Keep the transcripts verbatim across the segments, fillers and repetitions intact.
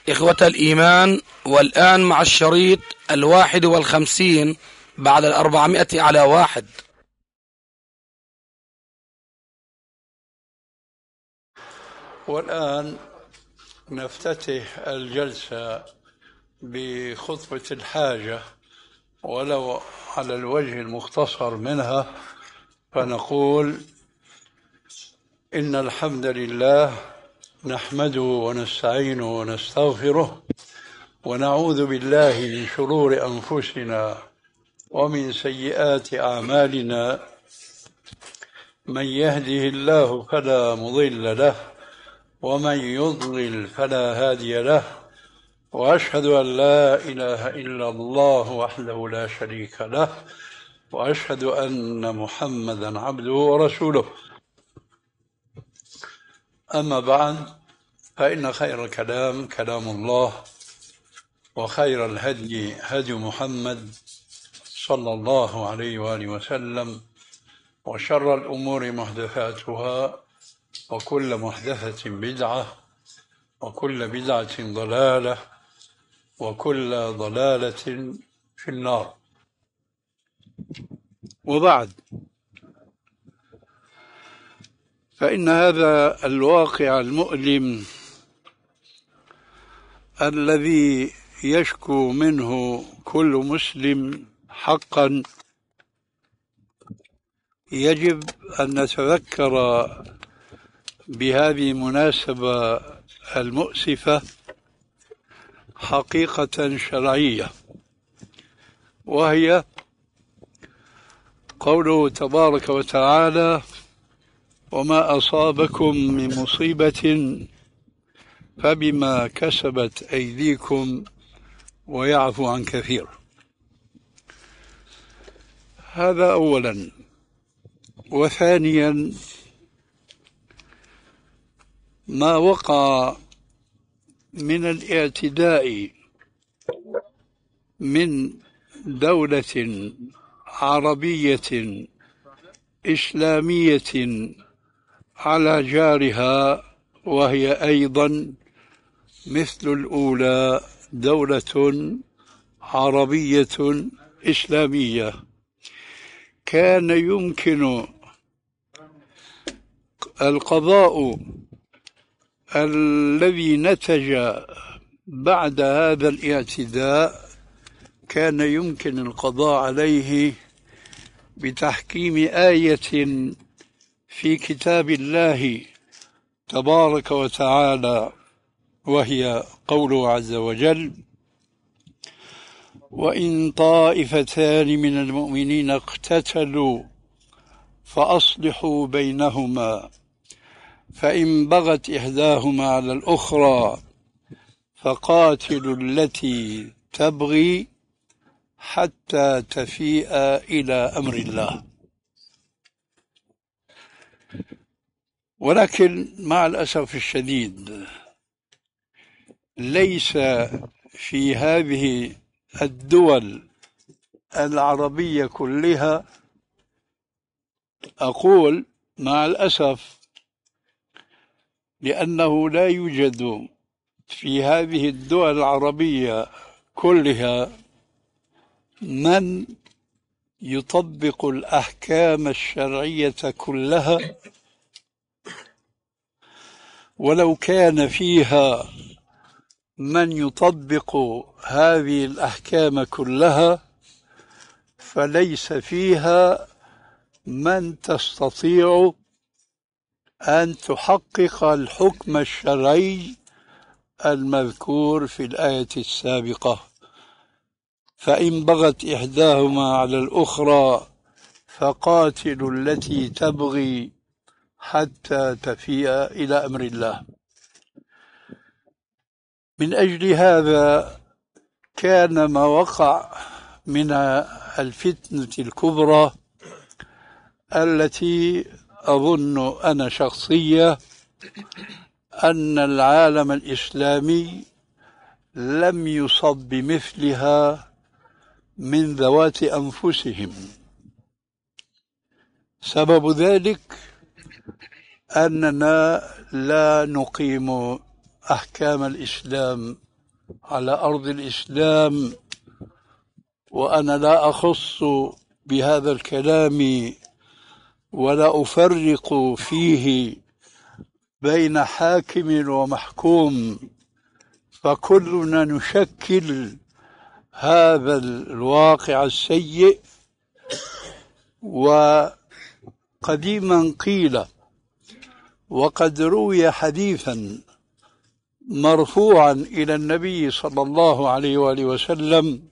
إخوة الإيمان، والآن مع الشريط الواحد والخمسين بعد الأربعمائة على واحد. والآن نفتتح الجلسة بخطبة الحاجة ولو على الوجه المختصر منها، فنقول إن الحمد لله نحمده ونستعينه ونستغفره ونعوذ بالله من شرور أنفسنا ومن سيئات أعمالنا، من يهده الله فلا مضل له ومن يضلل فلا هادي له، وأشهد أن لا إله إلا الله وحده لا شريك له، وأشهد أن محمدا عبده ورسوله. أما بعد، فإن خير الكلام كلام الله، وخير الهدي هدي محمد صلى الله عليه وآله وسلم، وشر الأمور محدثاتها، وكل محدثة بدعة، وكل بدعة ضلالة، وكل ضلالة في النار. وبعد، فإن هذا الواقع المؤلم الذي يشكو منه كل مسلم حقا يجب أن نتذكر بهذه المناسبة المؤسفة حقيقة شرعية، وهي قوله تبارك وتعالى: وما أصابكم من مصيبة فبما كسبت أيديكم ويعفو عن كثير. هذا أولا. وثانيا، ما وقع من الاعتداء من دولة عربية إسلامية على جارها، وهي أيضا مثل الأولى دولة عربية إسلامية، كان يمكن القضاء الذي نتج بعد هذا الاعتداء كان يمكن القضاء عليه بتحكيم آية في كتاب الله تبارك وتعالى، وهي قوله عز وجل: وإن طائفتان من المؤمنين اقتتلوا فأصلحوا بينهما فإن بغت إحداهما على الأخرى فقاتلوا التي تبغي حتى تفيء إلى أمر الله. ولكن مع الأسف الشديد ليس في هذه الدول العربية كلها، أقول مع الأسف لأنه لا يوجد في هذه الدول العربية كلها من يطبق الأحكام الشرعية كلها، ولو كان فيها من يطبق هذه الأحكام كلها فليس فيها من تستطيع أن تحقق الحكم الشرعي المذكور في الآية السابقة: فإن بغت إحداهما على الأخرى فقاتلوا التي تبغي حتى تفيء إلى أمر الله. من أجل هذا كان ما وقع من الفتنة الكبرى التي أظن أنا شخصيا أن العالم الإسلامي لم يصب بمثلها من ذوات أنفسهم. سبب ذلك أننا لا نقيم أحكام الإسلام على أرض الإسلام، وأنا لا أخص بهذا الكلام ولا أفرق فيه بين حاكم ومحكوم، فكلنا نشكل هذا الواقع السيء. وقديما قيل وقد روي حديثا مرفوعا إلى النبي صلى الله عليه وآله وسلم،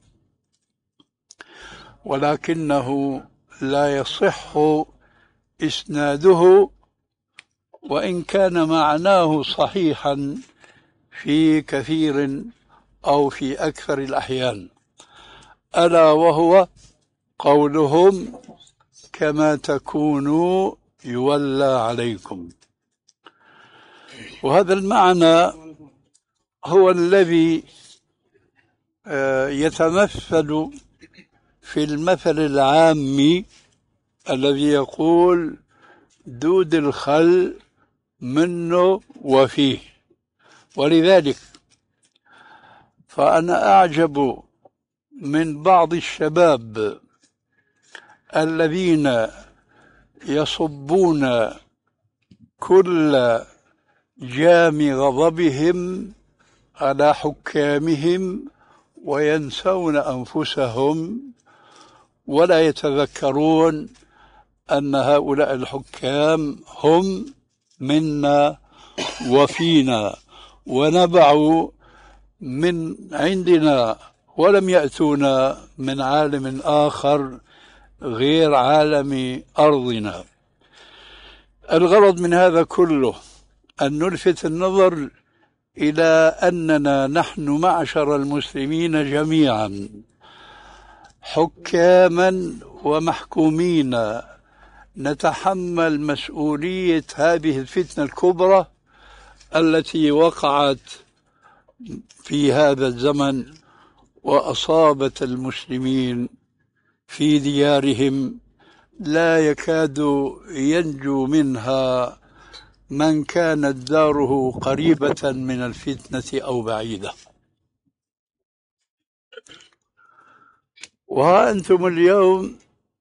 ولكنه لا يصح إسناده، وإن كان معناه صحيحا في كثير أو في أكثر الأحيان، ألا وهو قولهم: كما تكونوا يولى عليكم. وهذا المعنى هو الذي يتمثل في المثل العامي الذي يقول: دود الخل منه وفيه. ولذلك فأنا أعجب من بعض الشباب الذين يصبون كل جام غضبهم على حكامهم وينسون أنفسهم، ولا يتذكرون أن هؤلاء الحكام هم منا وفينا ونبعوا من عندنا، ولم يأتونا من عالم آخر غير عالم أرضنا. الغرض من هذا كله أن نلفت النظر إلى أننا نحن معشر المسلمين جميعا حكاما ومحكومين نتحمل مسؤولية هذه الفتنة الكبرى التي وقعت في هذا الزمن وأصابت المسلمين في ديارهم، لا يكاد ينجو منها من كانت داره قريبة من الفتنة أو بعيدة. وها أنتم اليوم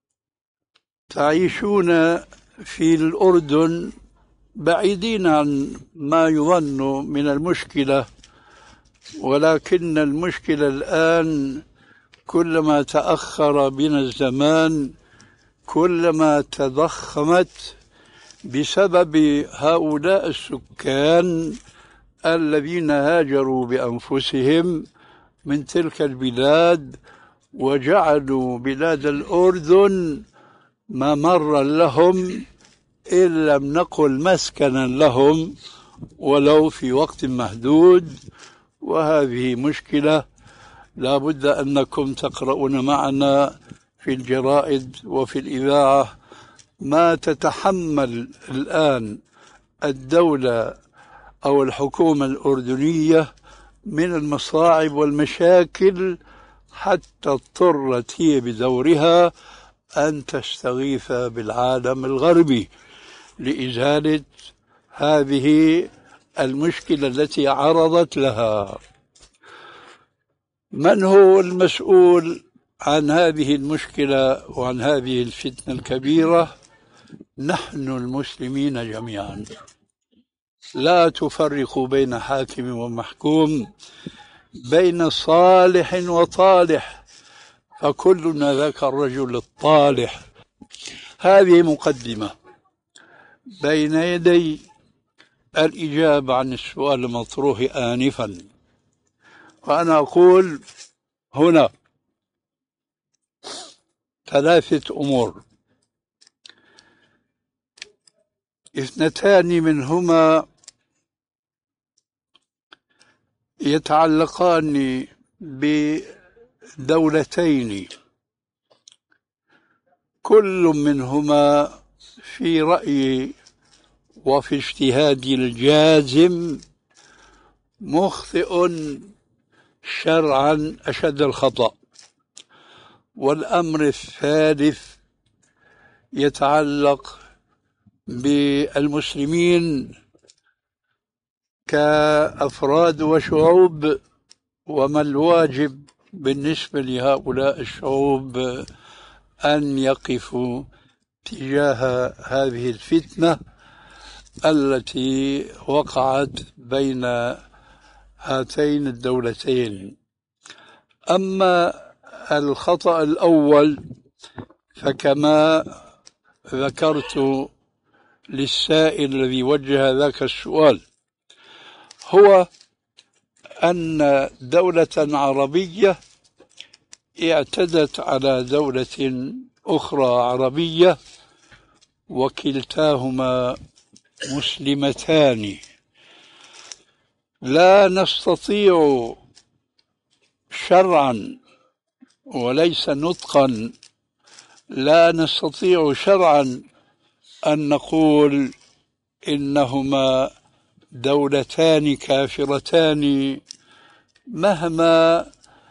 تعيشون في الأردن بعيدين عن ما يظن من المشكلة، ولكن المشكلة الآن كلما تأخر بنا الزمان كلما تضخمت بسبب هؤلاء السكان الذين هاجروا بأنفسهم من تلك البلاد وجعلوا بلاد الأردن ممرا لهم، إن لم نقل مسكنا لهم ولو في وقت محدود. وهذه مشكلة لا بد أنكم تقرؤون معنا في الجرائد وفي الإذاعة ما تتحمل الآن الدولة أو الحكومة الأردنية من المصاعب والمشاكل، حتى اضطرت هي بدورها أن تستغيث بالعالم الغربي لإزالة هذه المشكلة التي عرضت لها. من هو المسؤول عن هذه المشكلة وعن هذه الفتنة الكبيرة؟ نحن المسلمين جميعا، لا تفرقوا بين حاكم ومحكوم، بين صالح وطالح، فكلنا ذاك الرجل الطالح. هذه مقدمة بين يدي الإجابة عن السؤال المطروح آنفا، وأنا أقول هنا ثلاثة أمور: اثنتان منهما يتعلقان بدولتين كل منهما في رأيي وفي اجتهادي الجازم مخطئ شرعا أشد الخطأ. والأمر الثالث يتعلق بالمسلمين كأفراد وشعوب وما الواجب بالنسبة لهؤلاء الشعوب أن يقفوا تجاه هذه الفتنة التي وقعت بين هاتين الدولتين. أما الخطأ الأول فكما ذكرت للسائل الذي وجه ذاك السؤال، هو أن دولة عربية اعتدت على دولة أخرى عربية وكلتاهما مسلمتان. لا نستطيع شرعا وليس نطقا، لا نستطيع شرعا أن نقول إنهما دولتان كافرتان مهما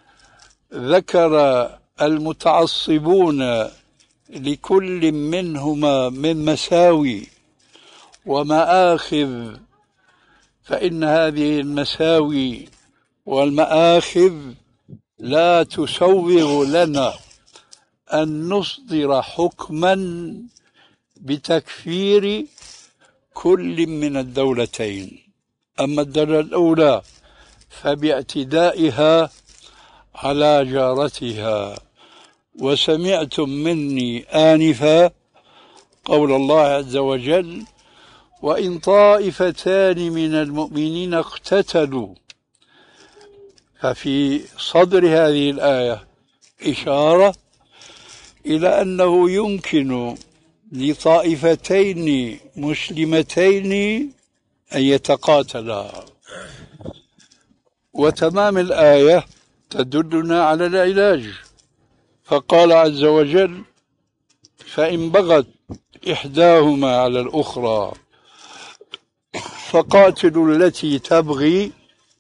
ذكر المتعصبون لكل منهما من مساوي ومآخذ، فإن هذه المساوي والمآخذ لا تسوغ لنا أن نصدر حكما بتكفير كل من الدولتين. أما الدولة الأولى فباعتدائها على جارتها. وسمعتم مني آنفا قول الله عز وجل: وإن طائفتان من المؤمنين اقتتلوا. ففي صدر هذه الآية إشارة إلى أنه يمكن لطائفتين مسلمتين أن يتقاتلا، وتمام الآية تدلنا على العلاج. فقال عز وجل: فإن بغت إحداهما على الأخرى فقاتلوا التي تبغي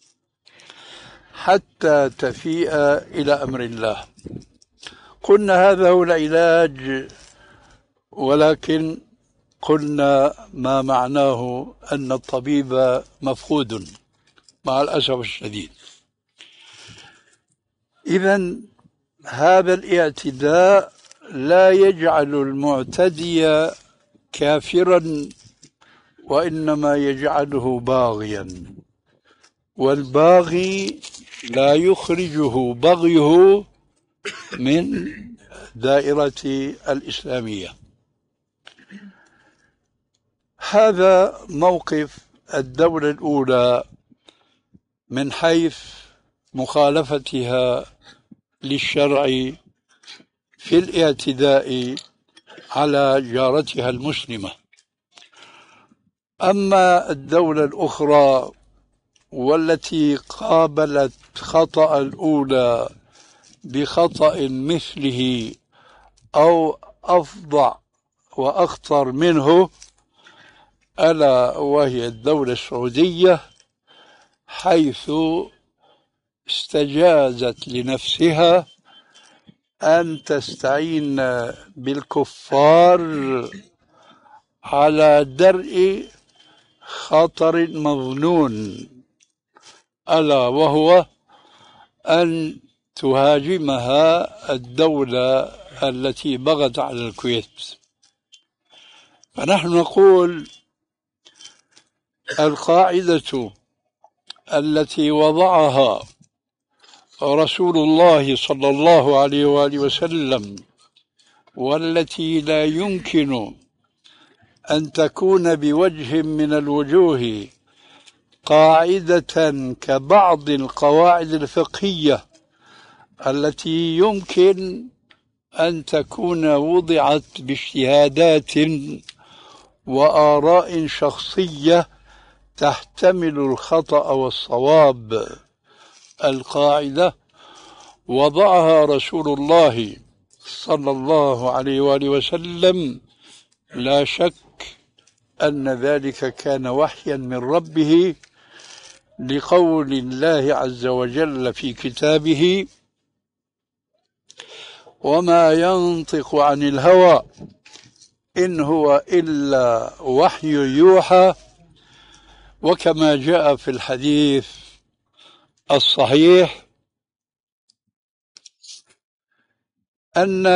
حتى تفيء إلى أمر الله. قلنا هذا هو العلاج، ولكن قلنا ما معناه أن الطبيب مفقود مع الأسف الشديد. إذن هذا الاعتداء لا يجعل المعتدي كافرا، وإنما يجعله باغيا، والباغي لا يخرجه بغيه من دائرة الإسلامية. هذا موقف الدولة الأولى من حيث مخالفتها للشرع في الاعتداء على جارتها المسلمة. أما الدولة الأخرى والتي قابلت خطأ الأولى بخطأ مثله أو أفظع وأخطر منه، ألا وهي الدولة السعودية، حيث استجازت لنفسها أن تستعين بالكفار على درء خطر مظنون، ألا وهو أن تهاجمها الدولة التي بغت على الكويت. فنحن نقول القاعدة التي وضعها رسول الله صلى الله عليه وآله وسلم، والتي لا يمكن أن تكون بوجه من الوجوه قاعدة كبعض القواعد الفقهية التي يمكن أن تكون وضعت باجتهادات وآراء شخصية تحتمل الخطأ والصواب. القاعدة وضعها رسول الله صلى الله عليه وآله وسلم، لا شك أن ذلك كان وحيا من ربه، لقول الله عز وجل في كتابه: وما ينطق عن الهوى إن هو إلا وحي يوحى. وكما جاء في الحديث الصحيح أن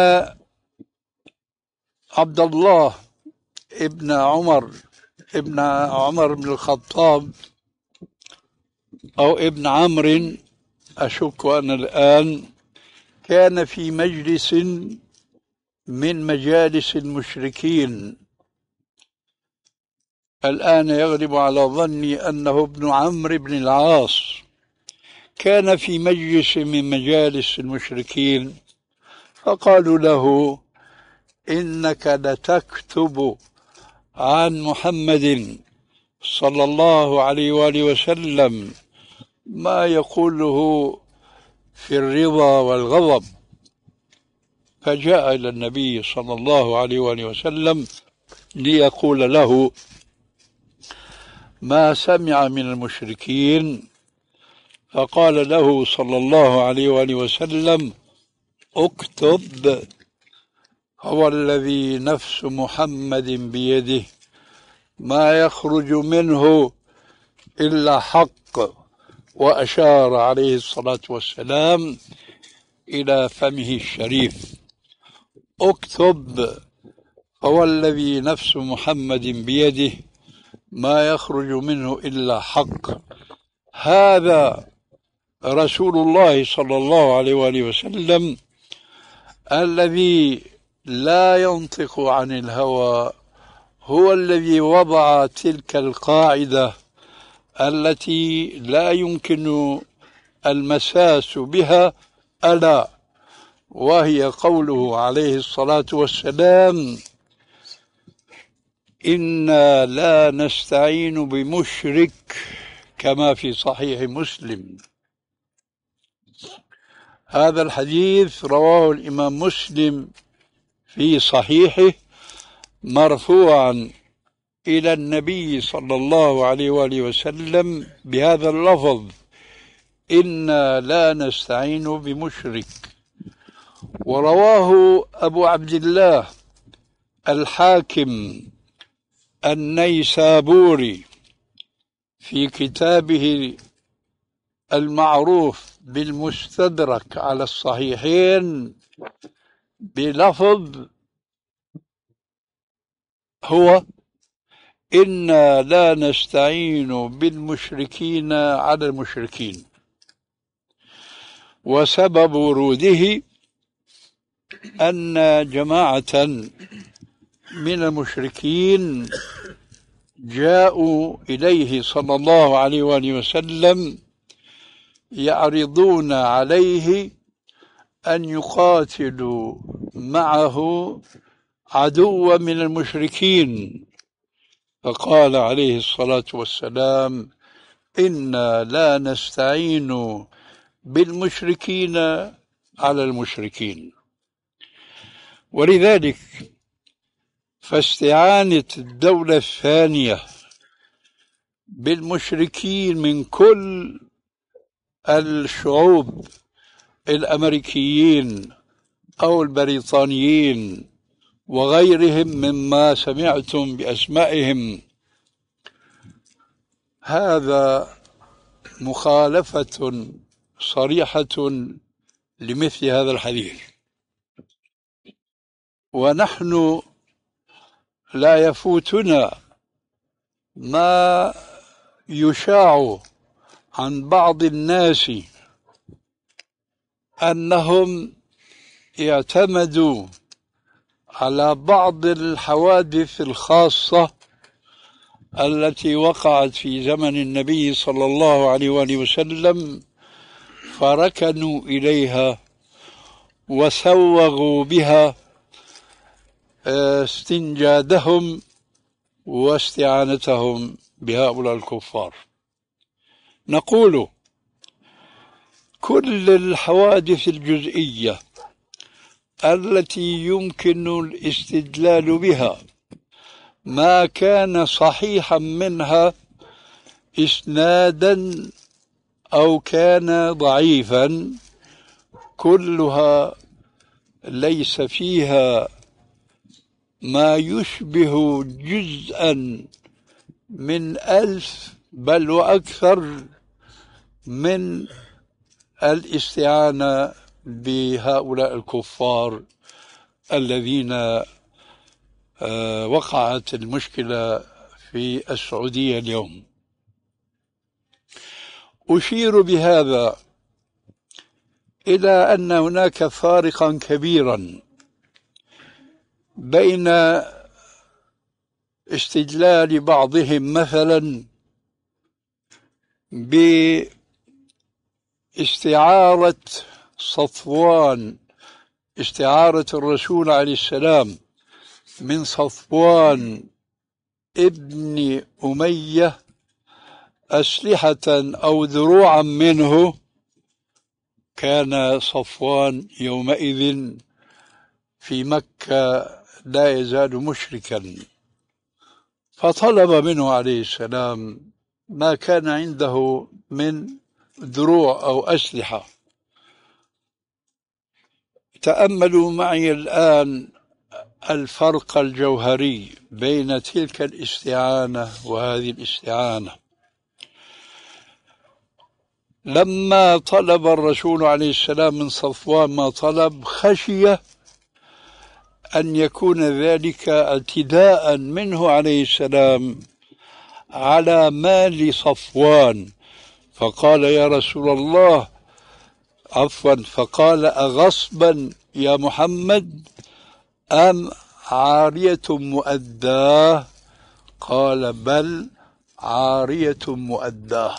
عبد الله ابن عمر ابن عمر بن الخطاب أو ابن عمرو، أشك أنا الآن، كان في مجلس من مجالس المشركين. الآن يغلب على ظني أنه ابن عمرو بن العاص، كان في مجلس من مجالس المشركين، فقالوا له: إنك لتكتب عن محمد صلى الله عليه وآله وسلم ما يقوله في الرضا والغضب. فجاء إلى النبي صلى الله عليه وآله وسلم ليقول له ما سمع من المشركين، فقال له صلى الله عليه وآله وسلم: اكتب: هو الذي نفس محمد بيده ما يخرج منه إلا حق. وأشار عليه الصلاة والسلام إلى فمه الشريف: اكتب: هو الذي نفس محمد بيده ما يخرج منه إلا حق. هذا رسول الله صلى الله عليه وآله وسلم الذي لا ينطق عن الهوى، هو الذي وضع تلك القاعدة التي لا يمكن المساس بها، ألا وهي قوله عليه الصلاة والسلام: إنا لا نستعين بمشرك، كما في صحيح مسلم. هذا الحديث رواه الإمام مسلم في صحيحه مرفوعا إلى النبي صلى الله عليه وآله وسلم بهذا اللفظ: إنا لا نستعين بمشرك. ورواه أبو عبد الله الحاكم النيسابوري في كتابه المعروف بالمستدرك على الصحيحين بلفظ هو: إنا لا نستعين بالمشركين على المشركين. وسبب وروده أن جماعة من المشركين جاءوا إليه صلى الله عليه وآله وسلم يعرضون عليه أن يقاتلوا معه عدوا من المشركين، فقال عليه الصلاة والسلام: إنا لا نستعين بالمشركين على المشركين. ولذلك فاستعانة الدولة الثانية بالمشركين من كل الشعوب الأمريكيين أو البريطانيين وغيرهم مما سمعتم بأسمائهم، هذا مخالفة صريحة لمثل هذا الحديث. ونحن لا يفوتنا ما يشاع عن بعض الناس أنهم اعتمدوا على بعض الحوادث الخاصة التي وقعت في زمن النبي صلى الله عليه وآله وسلم، فركنوا إليها وسوغوا بها استنجادهم واستعانتهم بهؤلاء الكفار. نقول: كل الحوادث الجزئية التي يمكن الاستدلال بها ما كان صحيحا منها إسنادا أو كان ضعيفا، كلها ليس فيها ما يشبه جزءا من ألف بل وأكثر من الاستعانة بهؤلاء الكفار الذين وقعت المشكلة في السعودية اليوم. أشير بهذا إلى أن هناك فارقا كبيرا بين استدلال بعضهم مثلا باستعارة صفوان، استعارة الرسول عليه السلام من صفوان ابن أمية أسلحة أو ذروعا منه. كان صفوان يومئذ في مكة لا يزال مشركا، فطلب منه عليه السلام ما كان عنده من دروع أو أسلحة. تأملوا معي الآن الفرق الجوهري بين تلك الاستعانة وهذه الاستعانة. لما طلب الرسول عليه السلام من صفوان ما طلب، خشي أن يكون ذلك اعتداء منه عليه السلام على مال صفوان، فقال يا رسول الله، عفوا، فقال أغصبا يا محمد أم عارية مؤداه؟ قال بل عارية مؤداه.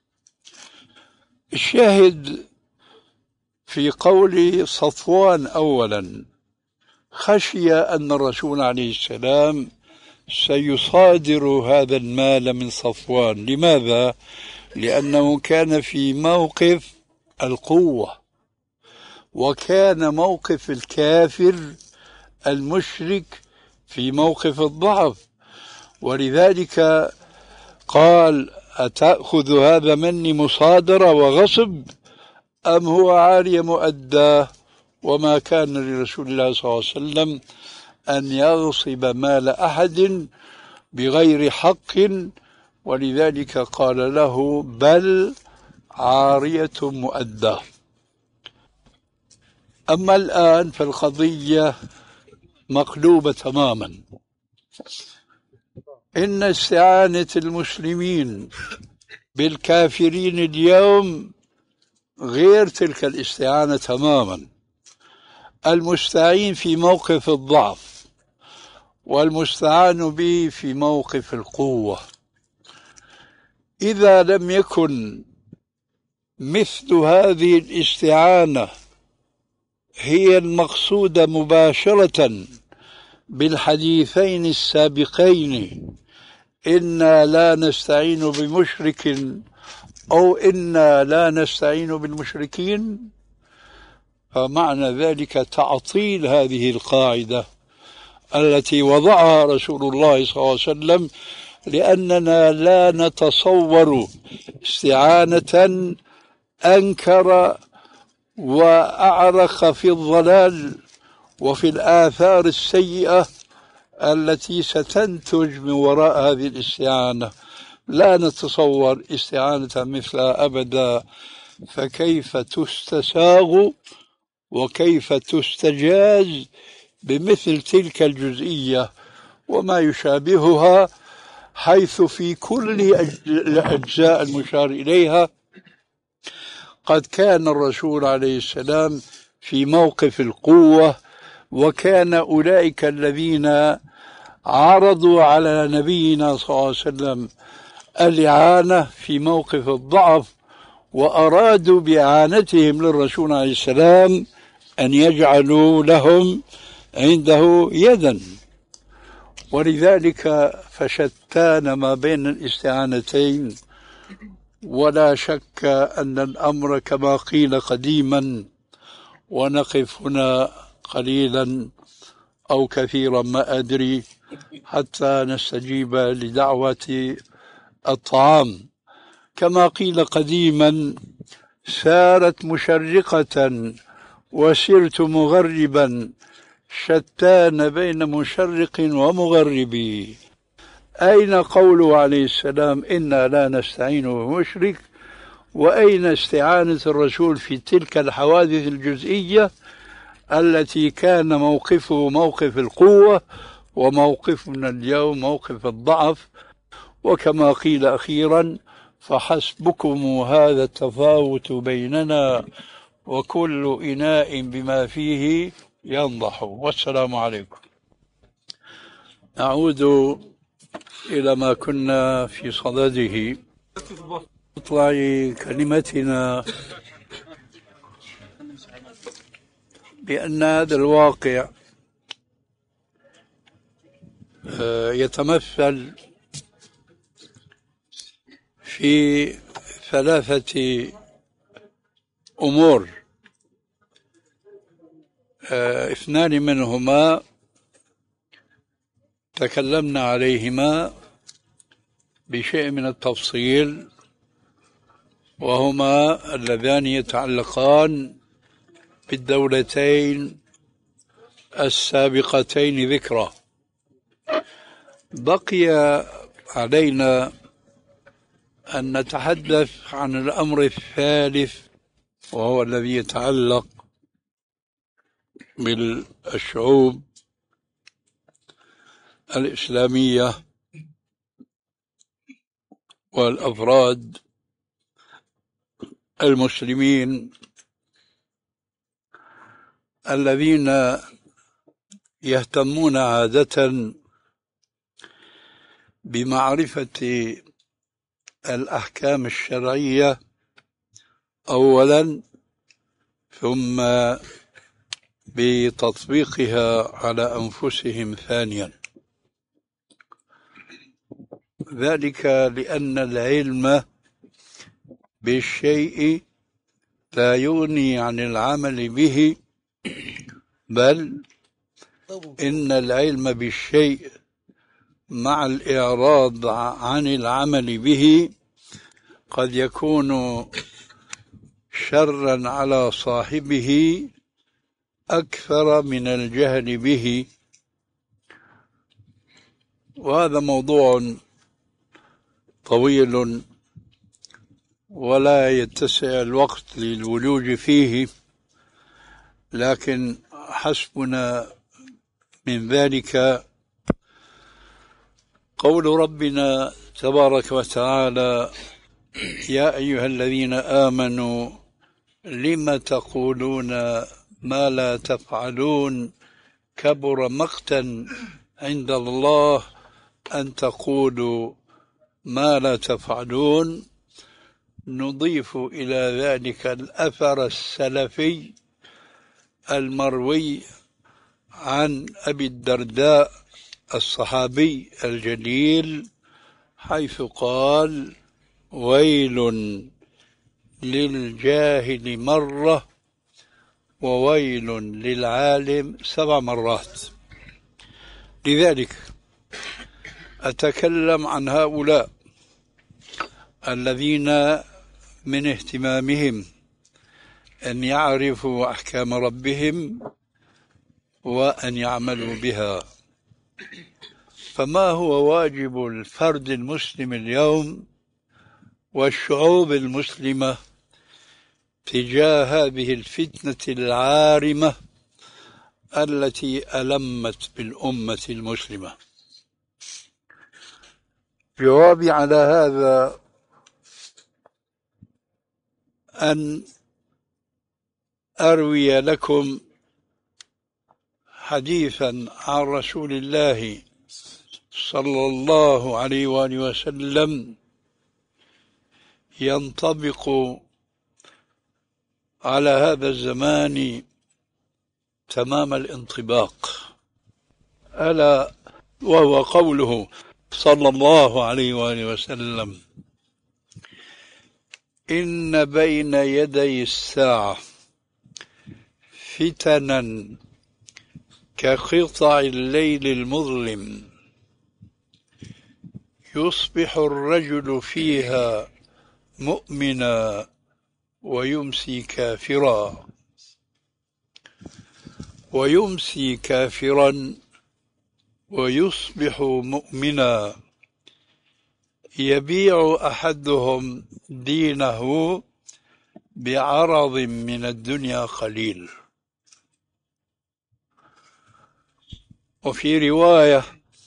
الشاهد في قول صفوان أولا، خشي أن الرسول عليه السلام سيصادر هذا المال من صفوان. لماذا؟ لأنه كان في موقف القوة، وكان موقف الكافر المشرك في موقف الضعف، ولذلك قال أتأخذ هذا مني مصادرة وغصب أم هو عارية مؤداه؟ وما كان لرسول الله صلى الله عليه وسلم أن يغصب مال أحد بغير حق، ولذلك قال له بل عارية مؤداه. أما الآن فالقضية مقلوبة تماما. إن استعانة المسلمين بالكافرين اليوم غير تلك الاستعانة تماما. المستعين في موقف الضعف والمستعان به في موقف القوة. إذا لم يكن مثل هذه الاستعانة هي المقصودة مباشرة بالحديثين السابقين، إنا لا نستعين بمشرك أو إنا لا نستعين بالمشركين، فمعنى ذلك تعطيل هذه القاعدة التي وضعها رسول الله صلى الله عليه وسلم، لأننا لا نتصور استعانة أنكر وأعرق في الضلال وفي الآثار السيئة التي ستنتج من وراء هذه الاستعانة. لا نتصور استعانة مثلها أبدا، فكيف تستساغ وكيف تستجاز بمثل تلك الجزئية وما يشابهها، حيث في كل الأجزاء المشار إليها قد كان الرسول عليه السلام في موقف القوة، وكان أولئك الذين عرضوا على نبينا صلى الله عليه وسلم الإعانة في موقف الضعف، وأرادوا بإعانتهم للرسول عليه السلام أن يجعلوا لهم عنده يدا. ولذلك فشتان ما بين الاستعانتين، ولا شك أن الأمر كما قيل قديما. ونقف هنا قليلا أو كثيرا ما أدري حتى نستجيب لدعوة الطعام. كما قيل قديما سارت مشرقة وسرت مغربا، شتان بين مشرق ومغرب. أين قوله عليه السلام إنا لا نستعين بمشرك، وأين استعانة الرسول في تلك الحوادث الجزئية التي كان موقفه موقف القوة، وموقفنا اليوم موقف الضعف؟ وكما قيل أخيرا: فحسبكم هذا التفاوت بيننا، وكل إناء بما فيه ينضح. والسلام عليكم. نعود إلى ما كنا في صدده. اطلع كلمتنا بأن هذا الواقع يتمثل في ثلاثة أمور، اثنان منهما تكلمنا عليهما بشيء من التفصيل، وهما اللذان يتعلقان بالدولتين السابقتين ذكرى. بقي علينا أن نتحدث عن الأمر الثالث، وهو الذي يتعلق بالشعوب الإسلامية والأفراد المسلمين الذين يهتمون عادة بمعرفة الأحكام الشرعية أولا، ثم بتطبيقها على أنفسهم ثانيا. ذلك لأن العلم بالشيء لا يغني عن العمل به، بل إن العلم بالشيء مع الإعراض عن العمل به قد يكون شرا على صاحبه أكثر من الجهل به. وهذا موضوع طويل ولا يتسع الوقت للولوج فيه، لكن حسبنا من ذلك قول ربنا تبارك وتعالى: يا أيها الذين آمنوا لم تقولون ما لا تفعلون كبر مقتا عند الله أن تقولوا ما لا تفعلون. نضيف إلى ذلك الأثر السلفي المروي عن أبي الدرداء الصحابي الجليل، حيث قال: ويل للجاهل مرة وويل للعالم سبع مرات. لذلك أتكلم عن هؤلاء الذين من اهتمامهم أن يعرفوا أحكام ربهم وأن يعملوا بها. فما هو واجب الفرد المسلم اليوم والشعوب المسلمة تجاه هذه الفتنة العارمة التي ألمت بالأمة المسلمة؟ جوابي على هذا أن أروي لكم حديثا عن رسول الله صلى الله عليه وآله وسلم ينطبق على هذا الزمان تمام الانطباق، ألا وهو قوله صلى الله عليه وآله وسلم: إن بين يدي الساعة فتنا كقطع الليل المظلم يصبح الرجل فيها مؤمنا ويمسي كافرا، ويمسي كافرا ويصبح مؤمنا، يبيع أحدهم دينه بعرض من الدنيا قليل. وفي رواية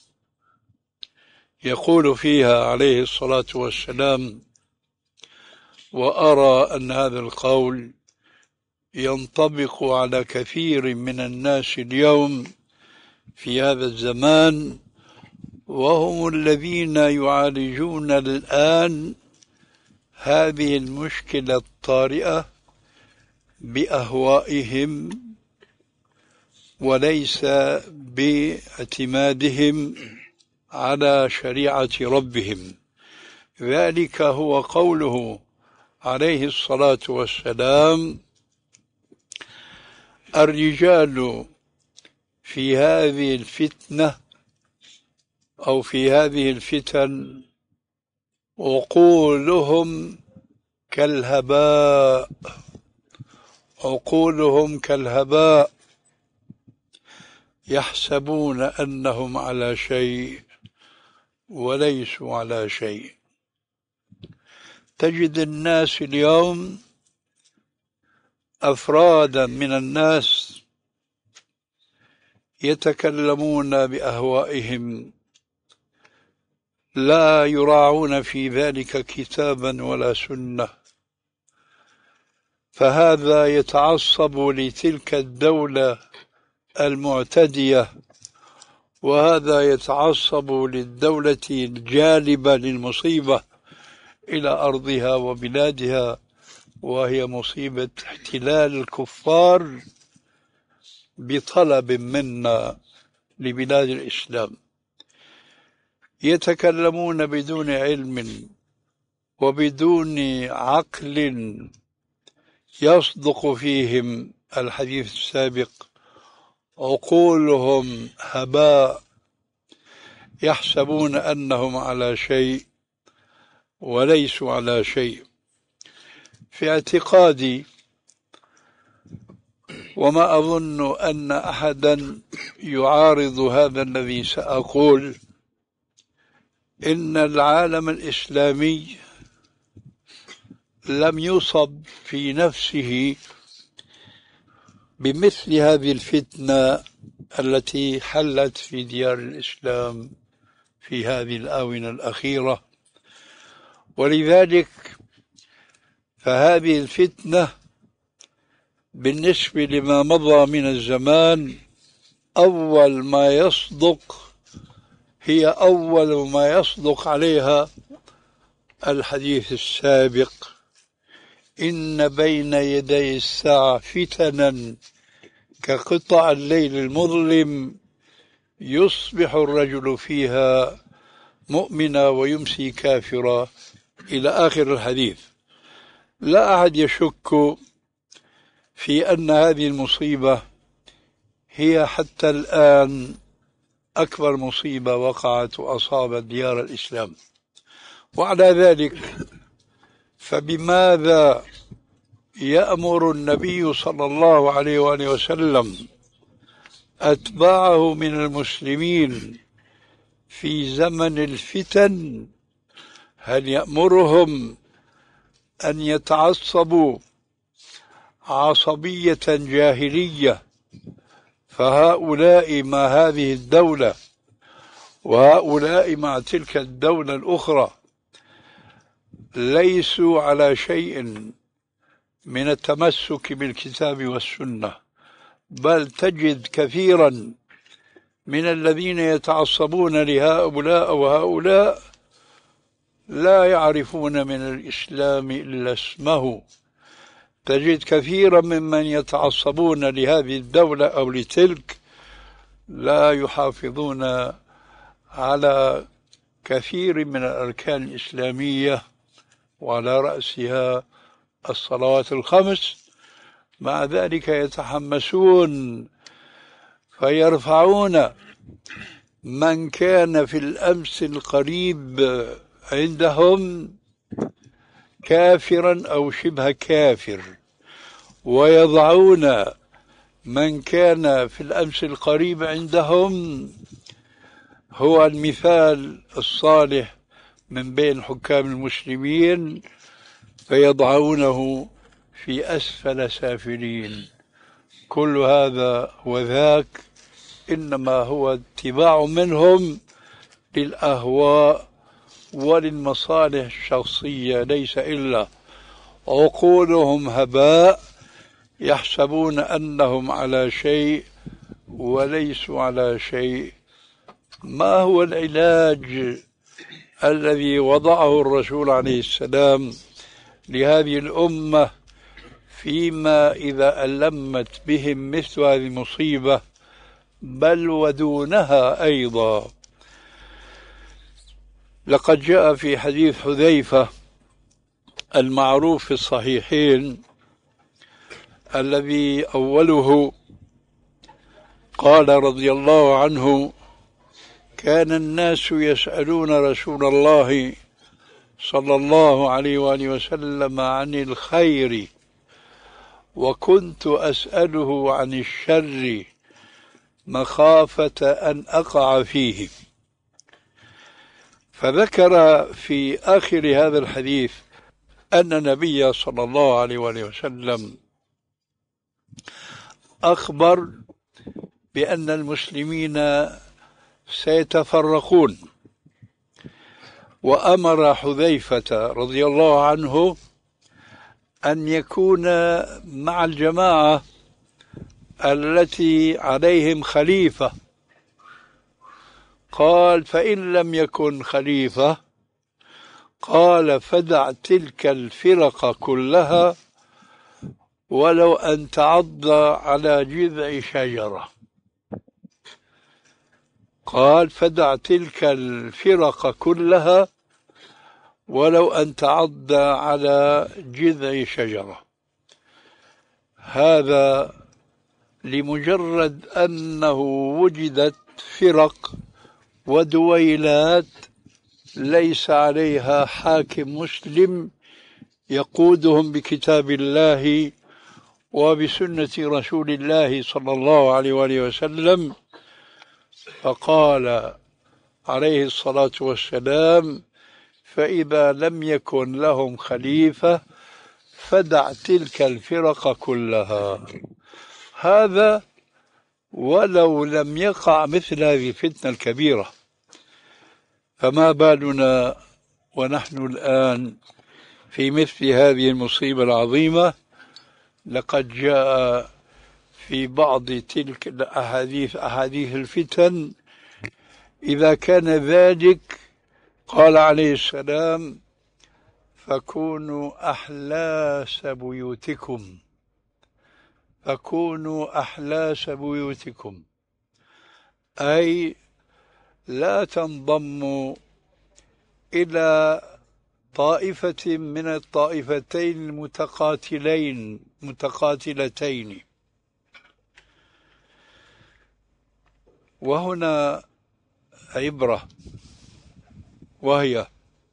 يقول فيها عليه الصلاة والسلام: وأرى أن هذا القول ينطبق على كثير من الناس اليوم في هذا الزمان، وهم الذين يعالجون الآن هذه المشكلة الطارئة بأهوائهم وليس باعتمادهم على شريعة ربهم. ذلك هو قوله عليه الصلاة والسلام: الرجال في هذه الفتنة أو في هذه الفتن عقولهم كالهباء، عقولهم كالهباء، يحسبون أنهم على شيء وليسوا على شيء. تجد الناس اليوم أفرادا من الناس يتكلمون بأهوائهم، لا يراعون في ذلك كتابا ولا سنة، فهذا يتعصب لتلك الدولة المعتدية، وهذا يتعصب للدولة الجالبة للمصيبة إلى أرضها وبلادها، وهي مصيبة احتلال الكفار بطلب منا لبلاد الإسلام. يتكلمون بدون علم وبدون عقل يصدق فيهم الحديث السابق: عقولهم هباء، يحسبون أنهم على شيء وليسوا على شيء. في اعتقادي، وما أظن أن أحدا يعارض هذا الذي سأقول، إن العالم الإسلامي لم يصب في نفسه بمثل هذه الفتنة التي حلت في ديار الإسلام في هذه الآونة الأخيرة، ولذلك فهذه الفتنة بالنسبة لما مضى من الزمان أول ما يصدق، هي أول ما يصدق عليها الحديث السابق: إن بين يدي الساعة فتنا كقطع الليل المظلم يصبح الرجل فيها مؤمنا ويمسي كافرا، إلى آخر الحديث. لا أحد يشك في أن هذه المصيبة هي حتى الآن أكبر مصيبة وقعت وأصابت ديار الإسلام. وعلى ذلك فبماذا يأمر النبي صلى الله عليه وآله وسلم أتباعه من المسلمين في زمن الفتن؟ هل يأمرهم أن يتعصبوا عصبية جاهلية، فهؤلاء مع هذه الدولة وهؤلاء مع تلك الدولة الأخرى ليسوا على شيء من التمسك بالكتاب والسنة؟ بل تجد كثيرا من الذين يتعصبون لهؤلاء وهؤلاء لا يعرفون من الإسلام إلا اسمه. تجد كثيرا ممن يتعصبون لهذه الدولة أو لتلك لا يحافظون على كثير من الأركان الإسلامية، وعلى رأسها الصلوات الخمس. مع ذلك يتحمسون فيرفعون من كان في الأمس القريب عندهم كافرا أو شبه كافر، ويضعون من كان في الأمس القريب عندهم هو المثال الصالح من بين حكام المسلمين فيضعونه في أسفل سافلين. كل هذا وذاك إنما هو اتباع منهم للأهواء وللمصالح الشخصية، ليس إلا عقولهم هباء، يحسبون أنهم على شيء وليسوا على شيء. ما هو العلاج الذي وضعه الرسول عليه السلام لهذه الأمة فيما إذا ألمت بهم مثل هذه المصيبة، بل ودونها أيضا؟ لقد جاء في حديث حذيفة المعروف في الصحيحين الذي أوله قال رضي الله عنه: كان الناس يسألون رسول الله صلى الله عليه وآله وسلم عن الخير، وكنت أسأله عن الشر مخافة أن أقع فيه. فذكر في آخر هذا الحديث أن النبي صلى الله عليه وآله وسلم أخبر بأن المسلمين سيتفرقون، وأمر حذيفة رضي الله عنه أن يكون مع الجماعة التي عليهم خليفة. قال: فإن لم يكن خليفة، قال: فدع تلك الفرق كلها ولو أن تعض على جذع شجرة. قال: فدع تلك الفرق كلها ولو أن تعض على جذع شجرة. هذا لمجرد أنه وجدت فرق ودويلات ليس عليها حاكم مسلم يقودهم بكتاب الله وبسنة رسول الله صلى الله عليه وآله وسلم. فقال عليه الصلاة والسلام: فإذا لم يكن لهم خليفة فدع تلك الفرق كلها. هذا ولو لم يقع مثل هذه الفتنة الكبيرة، فما بالنا ونحن الآن في مثل هذه المصيبة العظيمة؟ لقد جاء في بعض تلك الأحاديث أحاديث الفتن: إذا كان ذلك، قال عليه السلام: فكونوا أحلاس بيوتكم، فكونوا أحلاس بيوتكم، أي لا تنضموا إلى طائفة من الطائفتين المتقاتلين متقاتلتين. وهنا عبرة، وهي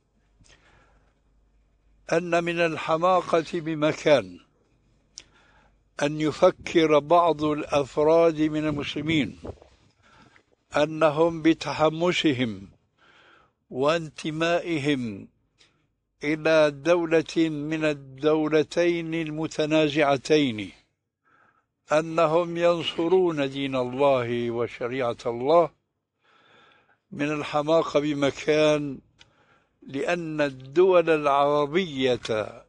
أن من الحماقة بمكان أن يفكر بعض الأفراد من المسلمين أنهم بتحمسهم وانتمائهم إلى دولة من الدولتين المتنازعتين أنهم ينصرون دين الله وشريعة الله. من الحماقة بمكان، لأن الدول العربية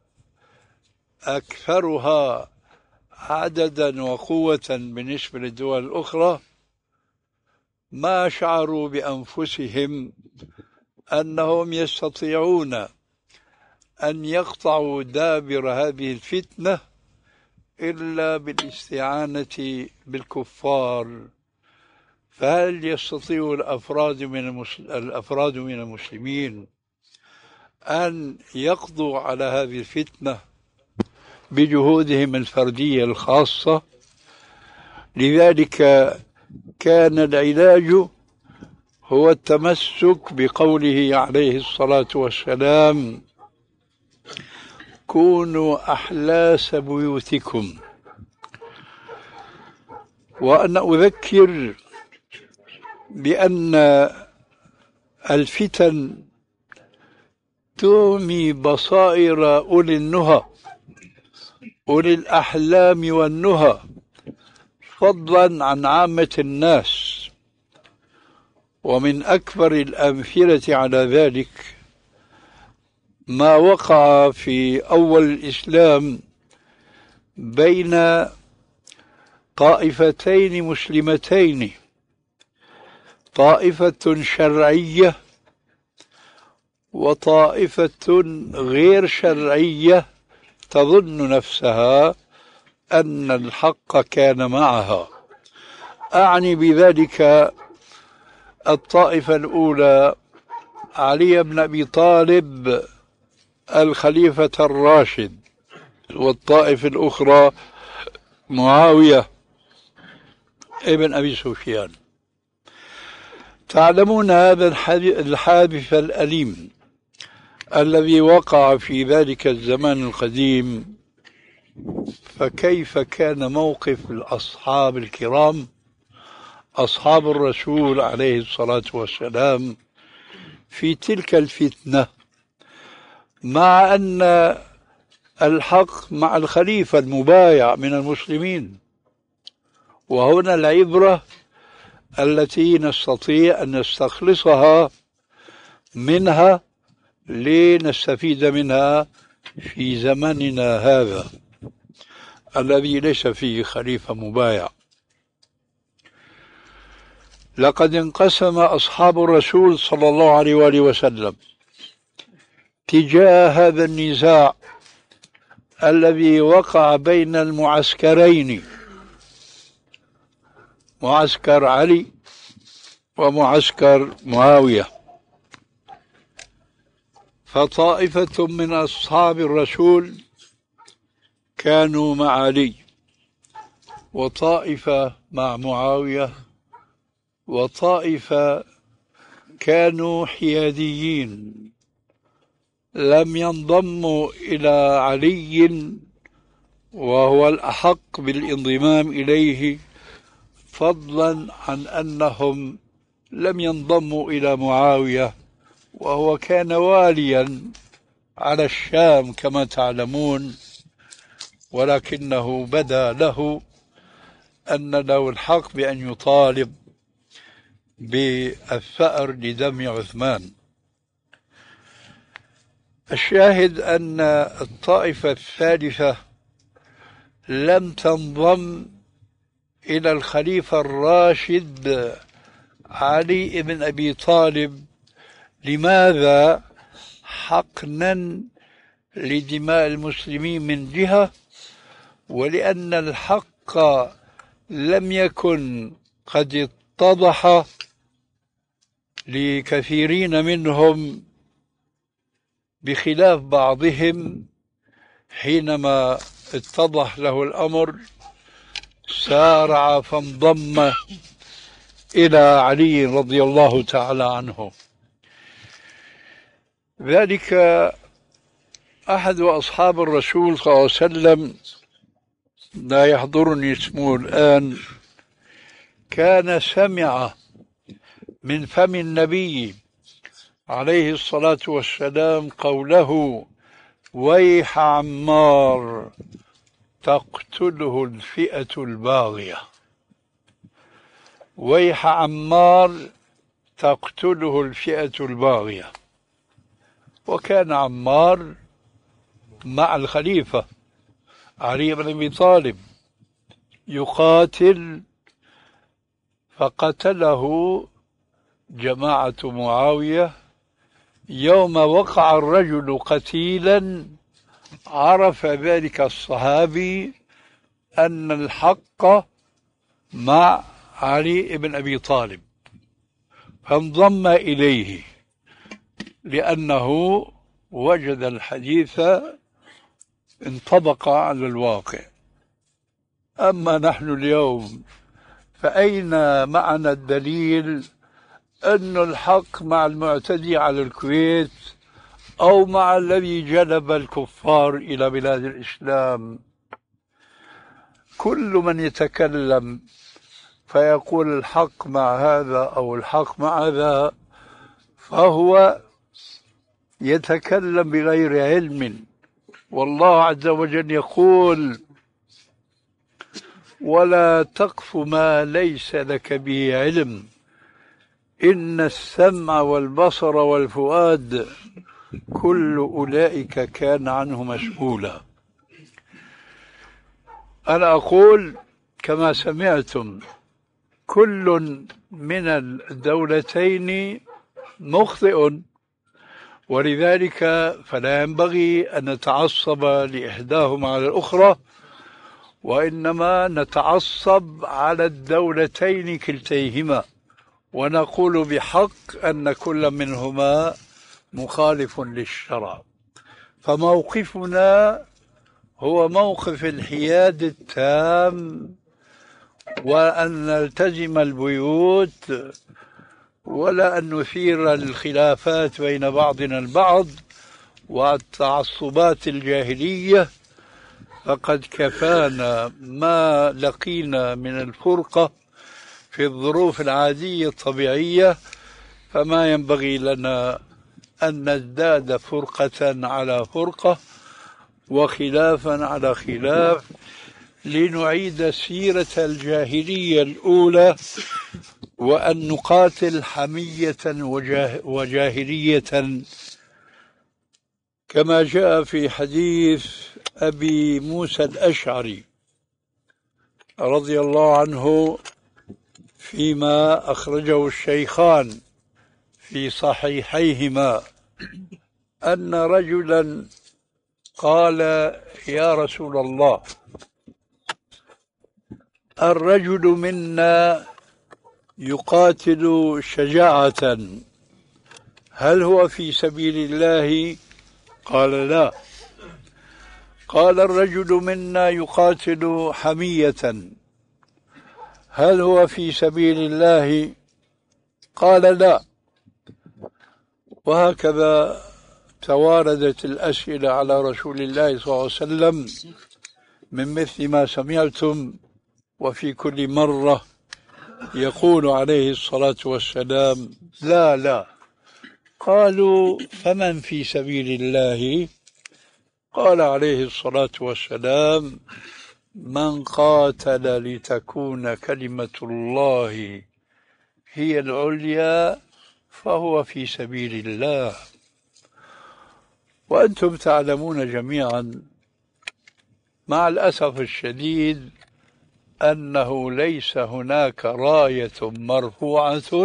أكثرها عددا وقوة بالنسبة للدول الأخرى ما شعروا بأنفسهم أنهم يستطيعون أن يقطعوا دابر هذه الفتنة إلا بالاستعانة بالكفار. فهل يستطيع الأفراد من الأفراد من المسلمين أن يقضوا على هذه الفتنة بجهودهم الفردية الخاصة؟ لذلك كان العلاج هو التمسك بقوله عليه الصلاة والسلام: كونوا أحلاس بيوتكم. وأنا أذكر بأن الفتن تعمي بصائر أولي النهى، أولي الأحلام والنهى، فضلا عن عامة الناس. ومن أكبر الأمثلة على ذلك ما وقع في أول الإسلام بين طائفتين مسلمتين، طائفة شرعية وطائفة غير شرعية تظن نفسها أن الحق كان معها. أعني بذلك الطائفة الأولى علي بن أبي طالب الخليفة الراشد، والطائفة الأخرى معاوية ابن أبي سفيان. تعلمون هذا الحادث الأليم الذي وقع في ذلك الزمان القديم، فكيف كان موقف الأصحاب الكرام أصحاب الرسول عليه الصلاة والسلام في تلك الفتنة، مع أن الحق مع الخليفة المبايع من المسلمين. وهنا العبرة التي نستطيع أن نستخلصها منها لنستفيد منها في زمننا هذا الذي ليس فيه خليفة مبايع. لقد انقسم أصحاب الرسول صلى الله عليه وآله وسلم تجاه هذا النزاع الذي وقع بين المعسكرين، معسكر علي ومعسكر معاوية. فطائفة من أصحاب الرسول كانوا مع علي، وطائفة مع معاوية، وطائفة كانوا حياديين لم ينضموا إلى علي وهو الأحق بالانضمام إليه، فضلا عن أنهم لم ينضموا إلى معاوية وهو كان واليا على الشام كما تعلمون، ولكنه بدا له أن له الحق بأن يطالب بالثأر لدم عثمان. الشاهد أن الطائفة الثالثة لم تنضم إلى الخليفة الراشد علي بن أبي طالب. لماذا؟ حقنا لدماء المسلمين من جهة، ولأن الحق لم يكن قد اتضح لكثيرين منهم، بخلاف بعضهم حينما اتضح له الأمر سارع فانضم إلى علي رضي الله تعالى عنه. ذلك أحد أصحاب الرسول صلى الله عليه وسلم، لا يحضرني اسمه الآن، كان سمع من فم النبي عليه الصلاة والسلام قوله: ويح عمار تقتله الفئة الباغية. ويح عمار تقتله الفئة الباغية. وكان عمار مع الخليفة علي بن أبي طالب يقاتل، فقتله جماعة معاوية. يوم وقع الرجل قتيلا عرف ذلك الصحابي أن الحق مع علي بن أبي طالب، فانضم إليه لأنه وجد الحديث انطبق على الواقع. أما نحن اليوم فأين معنا الدليل أن الحق مع المعتدي على الكويت أو مع الذي جلب الكفار إلى بلاد الإسلام؟ كل من يتكلم فيقول الحق مع هذا أو الحق مع ذا فهو يتكلم بغير علم. والله عز وجل يقول: ولا تقف ما ليس لك به علم إن السمع والبصر والفؤاد كل أولئك كان عنه مسؤولا. أنا أقول كما سمعتم: كل من الدولتين مخطئ، ولذلك فلا ينبغي أن نتعصب لإحداهما على الأخرى، وإنما نتعصب على الدولتين كلتيهما، ونقول بحق أن كل منهما مخالف للشرع. فموقفنا هو موقف الحياد التام، وأن نلتزم البيوت ولا أن نثير الخلافات بين بعضنا البعض والتعصبات الجاهلية، فقد كفانا ما لقينا من الفرقة في الظروف العادية الطبيعية، فما ينبغي لنا أن نزداد فرقة على فرقة وخلافا على خلاف لنعيد سيرة الجاهلية الأولى، وأن نقاتل حمية وجاهلية كما جاء في حديث أبي موسى الأشعري رضي الله عنه فيما أخرجه الشيخان في صحيحيهما أن رجلا قال: يا رسول الله، الرجل منا يقاتل شجاعة، هل هو في سبيل الله؟ قال: لا. قال: الرجل منا يقاتل حمية، هل هو في سبيل الله؟ قال: لا. وهكذا تواردت الأسئلة على رسول الله صلى الله عليه وسلم من مثل ما سمعتم، وفي كل مرة يقول عليه الصلاة والسلام: لا لا. قالوا: فمن في سبيل الله؟ قال عليه الصلاة والسلام: من قاتل لتكون كلمة الله هي العليا فهو في سبيل الله. وأنتم تعلمون جميعا مع الأسف الشديد أنه ليس هناك راية مرفوعة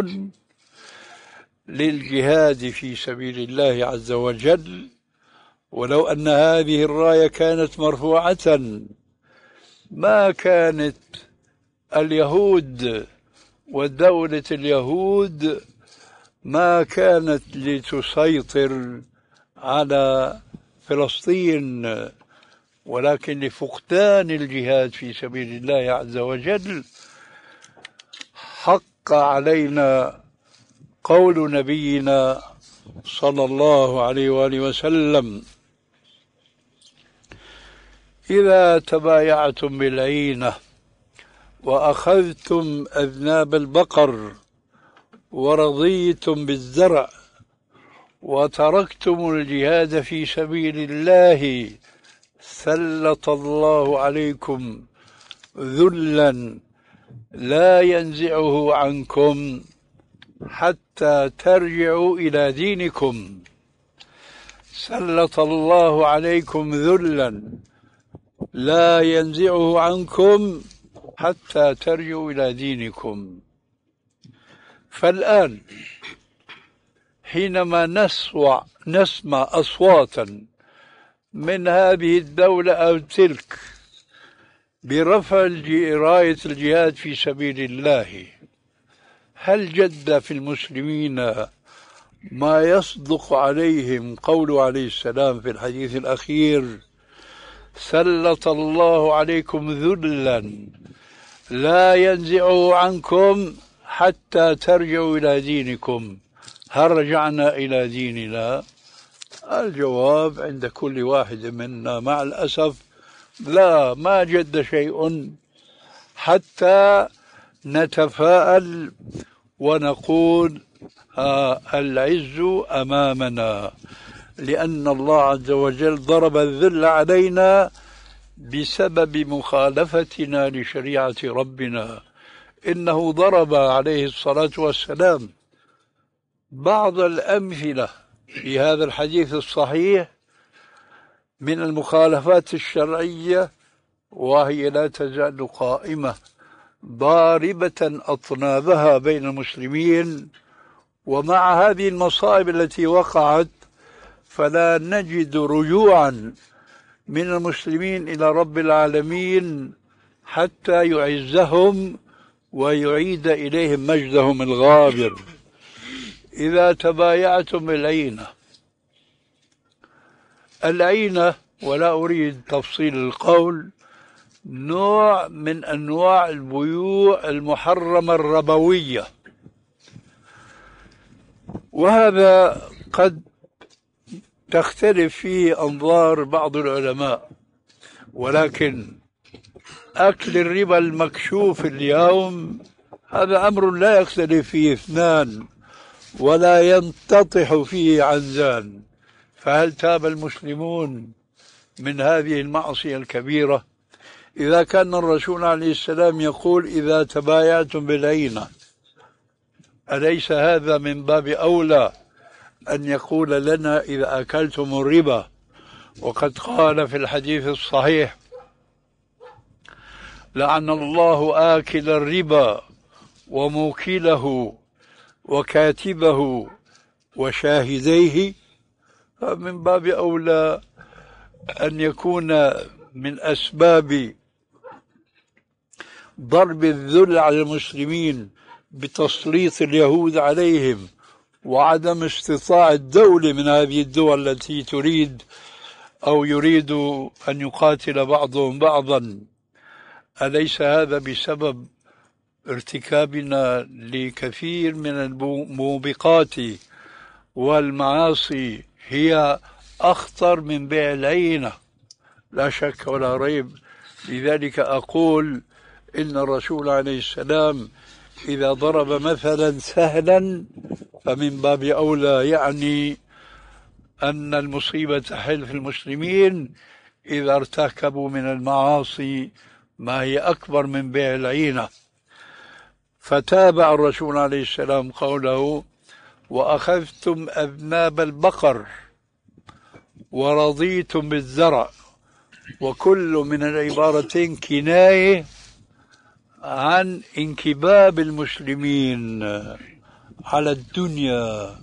للجهاد في سبيل الله عز وجل، ولو أن هذه الراية كانت مرفوعة ما كانت اليهود ودولة اليهود ما كانت لتسيطر على فلسطين، ولكن لفقدان الجهاد في سبيل الله عز وجل حق علينا قول نبينا صلى الله عليه وآله وسلم: إذا تبايعتم بالعينة وأخذتم أذناب البقر ورضيتم بالزرع وتركتم الجهاد في سبيل الله سلط الله عليكم ذلا لا ينزعه عنكم حتى ترجعوا إلى دينكم. سلط الله عليكم ذلا لا ينزعه عنكم حتى ترجعوا إلى دينكم. فالآن حينما نسمع نسمع أصواتا من هذه الدولة أو تلك برفع راية الجهاد في سبيل الله، هل جد في المسلمين ما يصدق عليهم قوله عليه السلام في الحديث الأخير: سلط الله عليكم ذلا لا ينزعه عنكم حتى ترجعوا إلى دينكم؟ هل رجعنا إلى ديننا؟ الجواب عند كل واحد منا مع الأسف لا، ما جد شيء، حتى نتفاءل ونقول آه العز أمامنا، لأن الله عز وجل ضرب الذل علينا بسبب مخالفتنا لشريعة ربنا. إنه ضرب عليه الصلاة والسلام بعض الأمثلة في هذا الحديث الصحيح من المخالفات الشرعية، وهي لا تزال قائمة ضاربة أطنابها بين المسلمين. ومع هذه المصائب التي وقعت فلا نجد رجوعا من المسلمين إلى رب العالمين حتى يعزهم ويعيد إليهم مجدهم الغابر. إذا تبايعتم بالعينة، العينة ولا أريد تفصيل القول، نوع من أنواع البيوع المحرمة الربوية، وهذا قد تختلف فيه أنظار بعض العلماء، ولكن أكل الربا المكشوف اليوم هذا أمر لا يختلف فيه اثنان ولا ينتطح فيه عنزان. فهل تاب المسلمون من هذه المعصية الكبيرة؟ إذا كان الرسول عليه السلام يقول إذا تبايعتم بالعينة، أليس هذا من باب أولى أن يقول لنا إذا أكلتم الربا؟ وقد قال في الحديث الصحيح لعن الله آكل الربا وموكله وكاتبه وشاهديه. فمن باب أولى أن يكون من أسباب ضرب الذل على المسلمين بتسليط اليهود عليهم وعدم استطاع الدولة من هذه الدول التي تريد أو يريد أن يقاتل بعضهم بعضا. أليس هذا بسبب ارتكابنا لكثير من الموبقات والمعاصي هي أخطر من بيع العينة؟ لا شك ولا ريب. لذلك أقول إن الرسول عليه السلام إذا ضرب مثلا سهلا فمن باب أولى، يعني أن المصيبة تحل في المسلمين إذا ارتكبوا من المعاصي ما هي أكبر من بيع العينة. فتابع الرسول عليه السلام قوله وأخذتم أذناب البقر ورضيتم بالزرع، وكل من العبارتين كناية عن انكباب المسلمين على الدنيا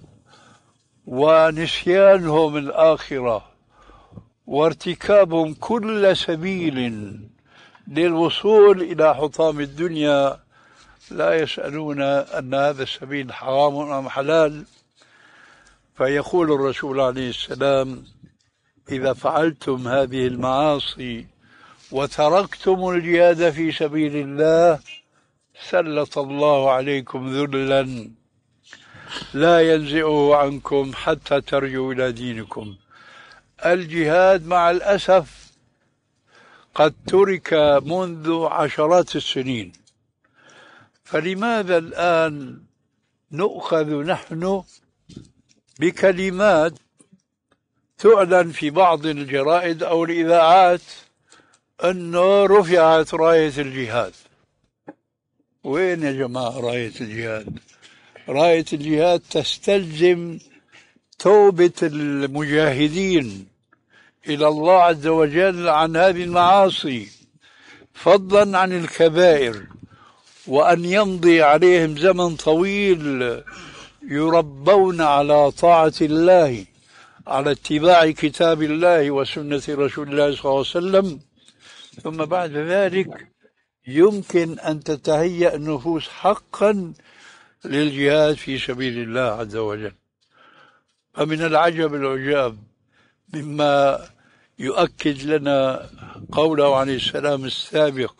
ونسيانهم الآخرة وارتكابهم كل سبيل للوصول إلى حطام الدنيا، لا يسألون أن هذا السبيل حرام أم حلال. فيقول الرسول عليه السلام إذا فعلتم هذه المعاصي وتركتم الجهاد في سبيل الله سلط الله عليكم ذلا لا ينزعه عنكم حتى ترجعوا إلى دينكم. الجهاد مع الأسف قد ترك منذ عشرات السنين، فلماذا الآن نؤخذ نحن بكلمات تعلن في بعض الجرائد أو الإذاعات أنه رفعت راية الجهاد؟ وين يا جماعة راية الجهاد؟ راية الجهاد تستلزم توبة المجاهدين إلى الله عز وجل عن هذه المعاصي، فضلا عن الكبائر، وأن يمضي عليهم زمن طويل يربون على طاعة الله، على اتباع كتاب الله وسنة رسول الله صلى الله عليه وسلم. ثم بعد ذلك يمكن أن تتهيأ النفوس حقا للجهاد في سبيل الله عز وجل. فمن العجب العجاب مما يؤكد لنا قوله عليه السلام السابق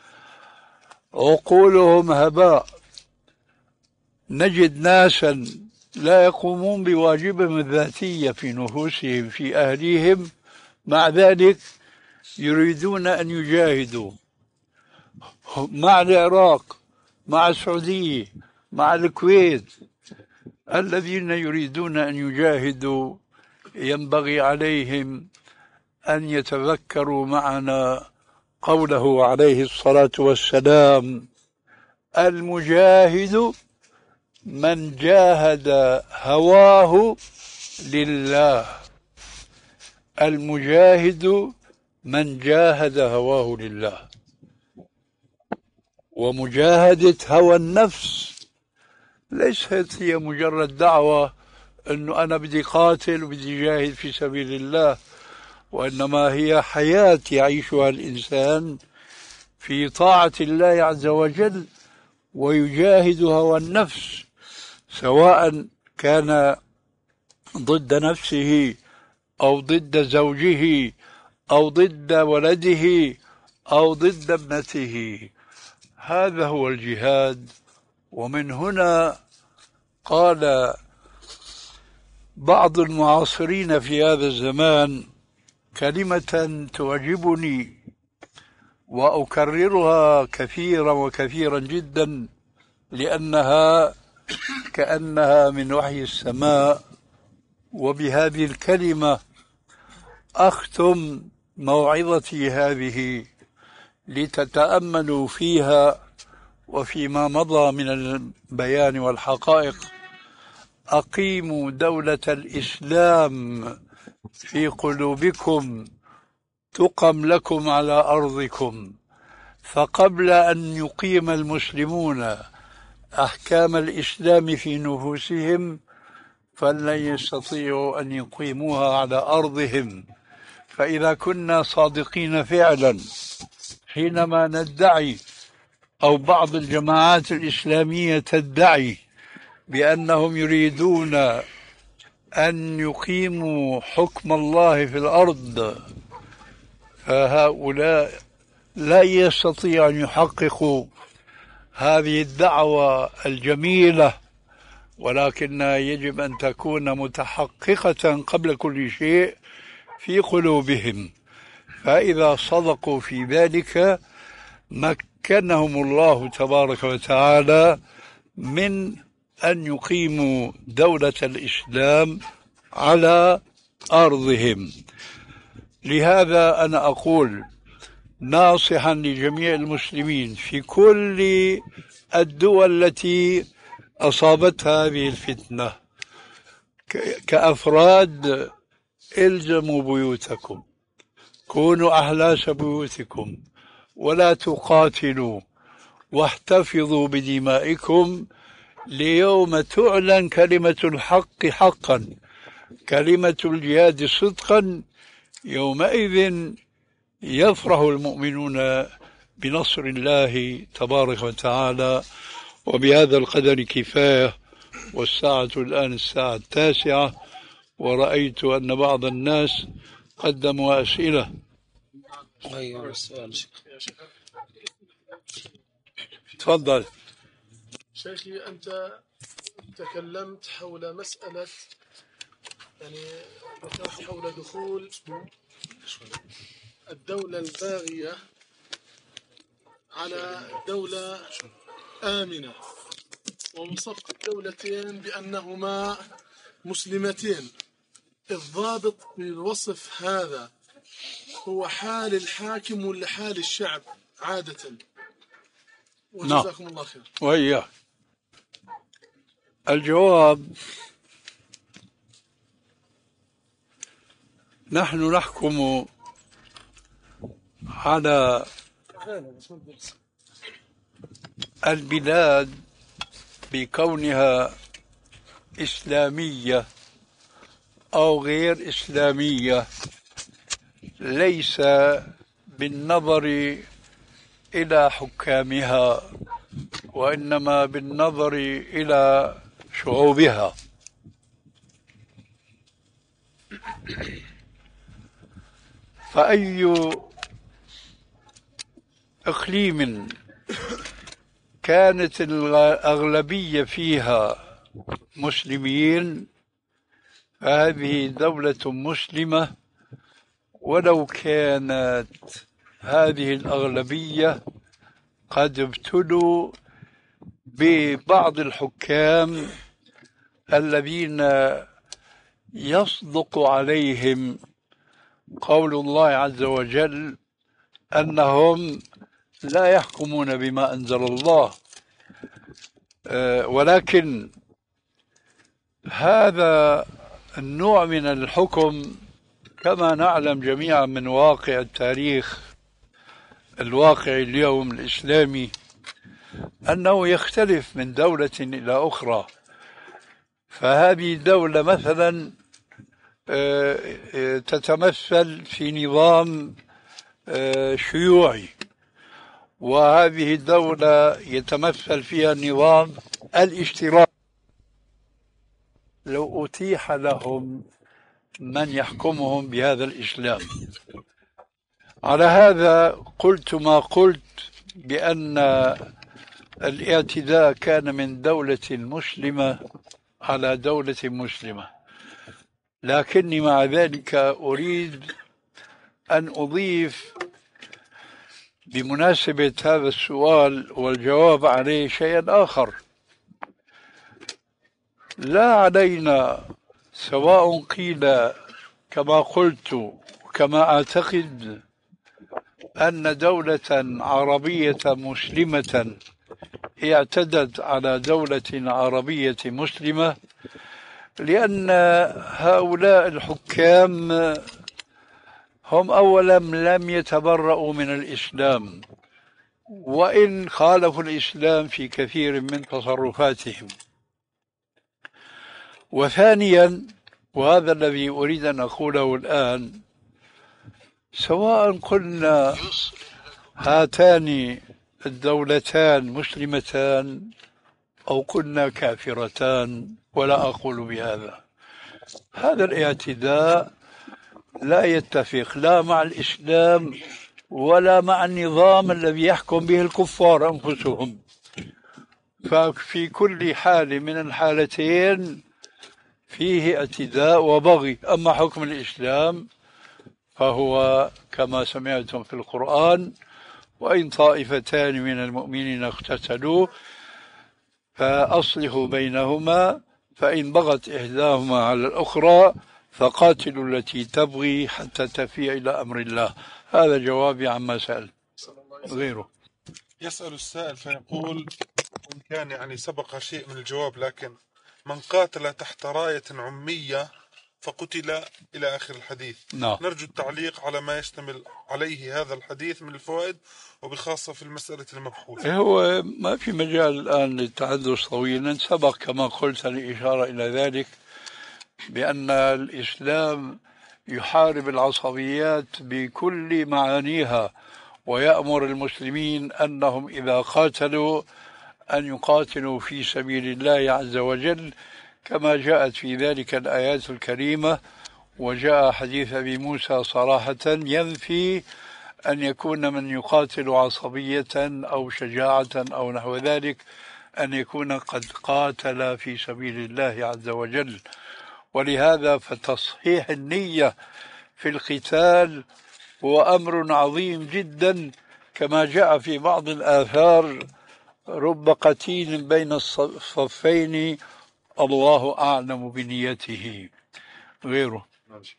عقولهم هباء، نجد ناسا لا يقومون بواجبهم الذاتية في نفوسهم في أهليهم، مع ذلك يريدون أن يجاهدوا مع العراق، مع السعودية، مع الكويت. الذين يريدون أن يجاهدوا ينبغي عليهم أن يتذكروا معنا قوله عليه الصلاة والسلام: المجاهد من جاهد هواه لله. المجاهد من جاهد هواه لله. ومجاهدة هوى النفس ليست هي مجرد دعوة أنه أنا بدي قاتل وبدي جاهد في سبيل الله، وإنما هي حياة يعيشها الإنسان في طاعة الله عز وجل، ويجاهد هوى النفس، سواء كان ضد نفسه أو ضد زوجه أو ضد ولده أو ضد ابنته. هذا هو الجهاد. ومن هنا قال بعض المعاصرين في هذا الزمان كلمة تعجبني وأكررها كثيرا وكثيرا جدا، لأنها كأنها من وحي السماء. وبهذه الكلمة أختم موعظتي هذه لتتأملوا فيها وفيما مضى من البيان والحقائق. أقيموا دولة الإسلام في قلوبكم تقم لكم على أرضكم. فقبل أن يقيم المسلمون أحكام الإسلام في نفوسهم فلن يستطيعوا أن يقيموها على أرضهم. فإذا كنا صادقين فعلا حينما ندعي، أو بعض الجماعات الإسلامية تدعي، بأنهم يريدون أن يقيموا حكم الله في الأرض، فهؤلاء لا يستطيع أن يحققوا هذه الدعوة الجميلة، ولكن يجب أن تكون متحققة قبل كل شيء في قلوبهم. فإذا صدقوا في ذلك مكنهم الله تبارك وتعالى من أن يقيموا دولة الإسلام على أرضهم. لهذا أنا أقول ناصحا لجميع المسلمين في كل الدول التي أصابتها هذه الفتنة، كأفراد: الزموا بيوتكم، كونوا أحلاس بيوتكم، ولا تقاتلوا، واحتفظوا بدمائكم ليوم تعلن كلمة الحق حقا، كلمة الجهاد صدقا. يومئذ يفرح المؤمنون بنصر الله تبارك وتعالى. وبهذا القدر كفاية، والساعة الآن الساعة التاسعة، ورأيت أن بعض الناس قدموا أسئلة. أيوة السؤال. تفضل شيخي، أنت تكلمت حول مسألة، يعني ذكرت حول دخول الدولة الباغية على دولة آمنة، ووصفت الدولتين بأنهما مسلمتين. الضابط بالوصف هذا هو حال الحاكم ولا حال الشعب عادة؟ وجزاكم الله خير. وإياك. الجواب: نحن نحكم على البلاد بكونها إسلامية أو غير إسلامية، ليس بالنظر إلى حكامها، وإنما بالنظر إلى شعوبها. فأي إقليم كانت الأغلبية فيها مسلمين فهذه دولة مسلمة، ولو كانت هذه الأغلبية قد ابتلوا ببعض الحكام الذين يصدق عليهم قول الله عز وجل أنهم لا يحكمون بما أنزل الله، ولكن هذا النوع من الحكم كما نعلم جميعا من واقع التاريخ الواقع اليوم الإسلامي أنه يختلف من دولة إلى أخرى. فهذه الدولة مثلا تتمثل في نظام شيوعي، وهذه الدولة يتمثل فيها النظام الاشتراكي. لو أتيح لهم من يحكمهم بهذا الإسلام، على هذا قلت ما قلت بأن الاعتداء كان من دولة مسلمة على دولة مسلمة، لكني مع ذلك أريد أن أضيف بمناسبة هذا السؤال والجواب عليه شيئا آخر. لا علينا سواء قيل كما قلت وكما أعتقد أن دولة عربية مسلمة اعتدت على دولة عربية مسلمة، لأن هؤلاء الحكام هم أولا لم يتبرؤوا من الإسلام، وإن خالفوا الإسلام في كثير من تصرفاتهم. وثانيا، وهذا الذي أريد أن أقوله الآن، سواء قلنا هاتان الدولتان مسلمتان أو قلنا كافرتان، ولا أقول بهذا، هذا الاعتداء لا يتفق لا مع الإسلام ولا مع النظام الذي يحكم به الكفار أنفسهم. ففي كل حال من الحالتين فيه اعتداء وبغي. أما حكم الإسلام فهو كما سمعتم في القرآن: وإن طائفتان من المؤمنين اقتتلوا فأصلحوا بينهما فإن بغت إحداهما على الأخرى فقاتلوا التي تبغي حتى تفيء إلى أمر الله. هذا جوابي عما سأل. غيره يسأل السائل فيقول: إن كان يعني سبق شيء من الجواب، لكن من قاتل تحت راية عمية فقتل إلى آخر الحديث. نعم. نرجو التعليق على ما يشتمل عليه هذا الحديث من الفوائد، وبخاصة في المسألة المبحوثة. هو ما في مجال الآن للتحدث طويلا، سبق كما قلت الإشارة إلى ذلك بأن الإسلام يحارب العصبيات بكل معانيها، ويأمر المسلمين أنهم إذا قاتلوا أن يقاتلوا في سبيل الله عز وجل، كما جاءت في ذلك الآيات الكريمة. وجاء حديث أبي موسى صراحة ينفي أن يكون من يقاتل عصبية أو شجاعة أو نحو ذلك أن يكون قد قاتل في سبيل الله عز وجل. ولهذا فتصحيح النية في القتال هو أمر عظيم جدا، كما جاء في بعض الآثار: رب قتيل بين الصفين الله أعلم بنيته. غيره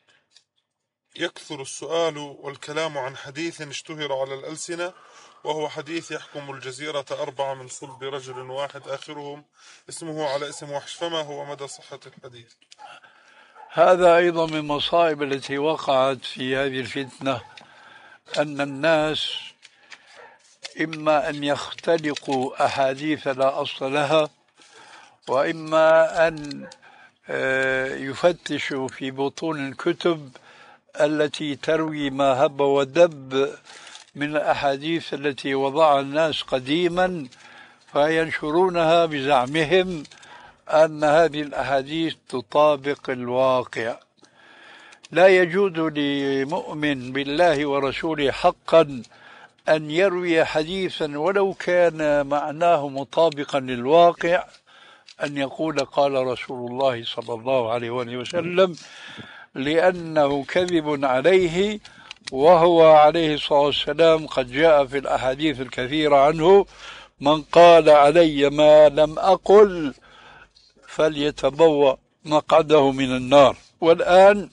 يكثر السؤال والكلام عن حديث اشتهر على الألسنة، وهو حديث يحكم الجزيرة أربعة من صلب رجل واحد آخرهم اسمه على اسم وحش، فما هو مدى صحة الحديث؟ هذا أيضا من المصائب التي وقعت في هذه الفتنة، أن الناس إما أن يختلقوا أحاديث لا أصل لها، وإما أن يفتشوا في بطون الكتب التي تروي ما هب ودب من الأحاديث التي وضعها الناس قديما، فينشرونها بزعمهم أن هذه الأحاديث تطابق الواقع. لا يجوز لمؤمن بالله ورسوله حقا أن يروي حديثا ولو كان معناه مطابقا للواقع، أن يقول قال رسول الله صلى الله عليه وسلم، لأنه كذب عليه، وهو عليه الصلاة والسلام قد جاء في الأحاديث الكثيرة عنه: من قال علي ما لم أقل فليتبوأ مقعده من النار. والآن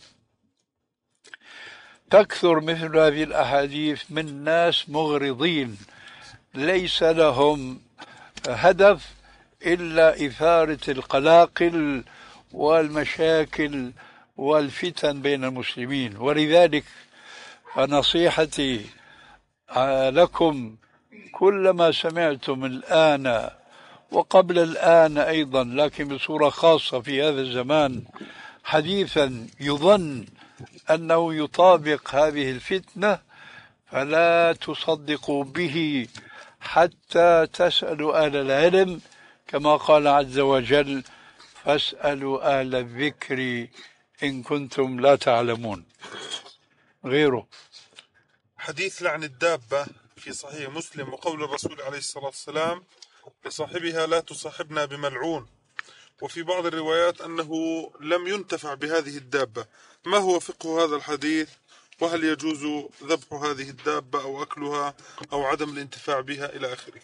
تكثر مثل هذه الأحاديث من ناس مغرضين ليس لهم هدف إلا إثارة القلاقل والمشاكل والفتن بين المسلمين. ولذلك فنصيحتي لكم كلما سمعتم الآن وقبل الآن أيضا لكن بصورة خاصة في هذا الزمان حديثا يظن أنه يطابق هذه الفتنة فلا تصدقوا به حتى تسألوا أهل العلم، كما قال عز وجل فاسألوا أهل الذكر إن كنتم لا تعلمون. غيره حديث لعن الدابة في صحيح مسلم وقول الرسول عليه الصلاة والسلام لصاحبها لا تصاحبنا بملعون، وفي بعض الروايات أنه لم ينتفع بهذه الدابة. ما هو فقه هذا الحديث؟ وهل يجوز ذبح هذه الدابة أو أكلها أو عدم الانتفاع بها إلى آخره؟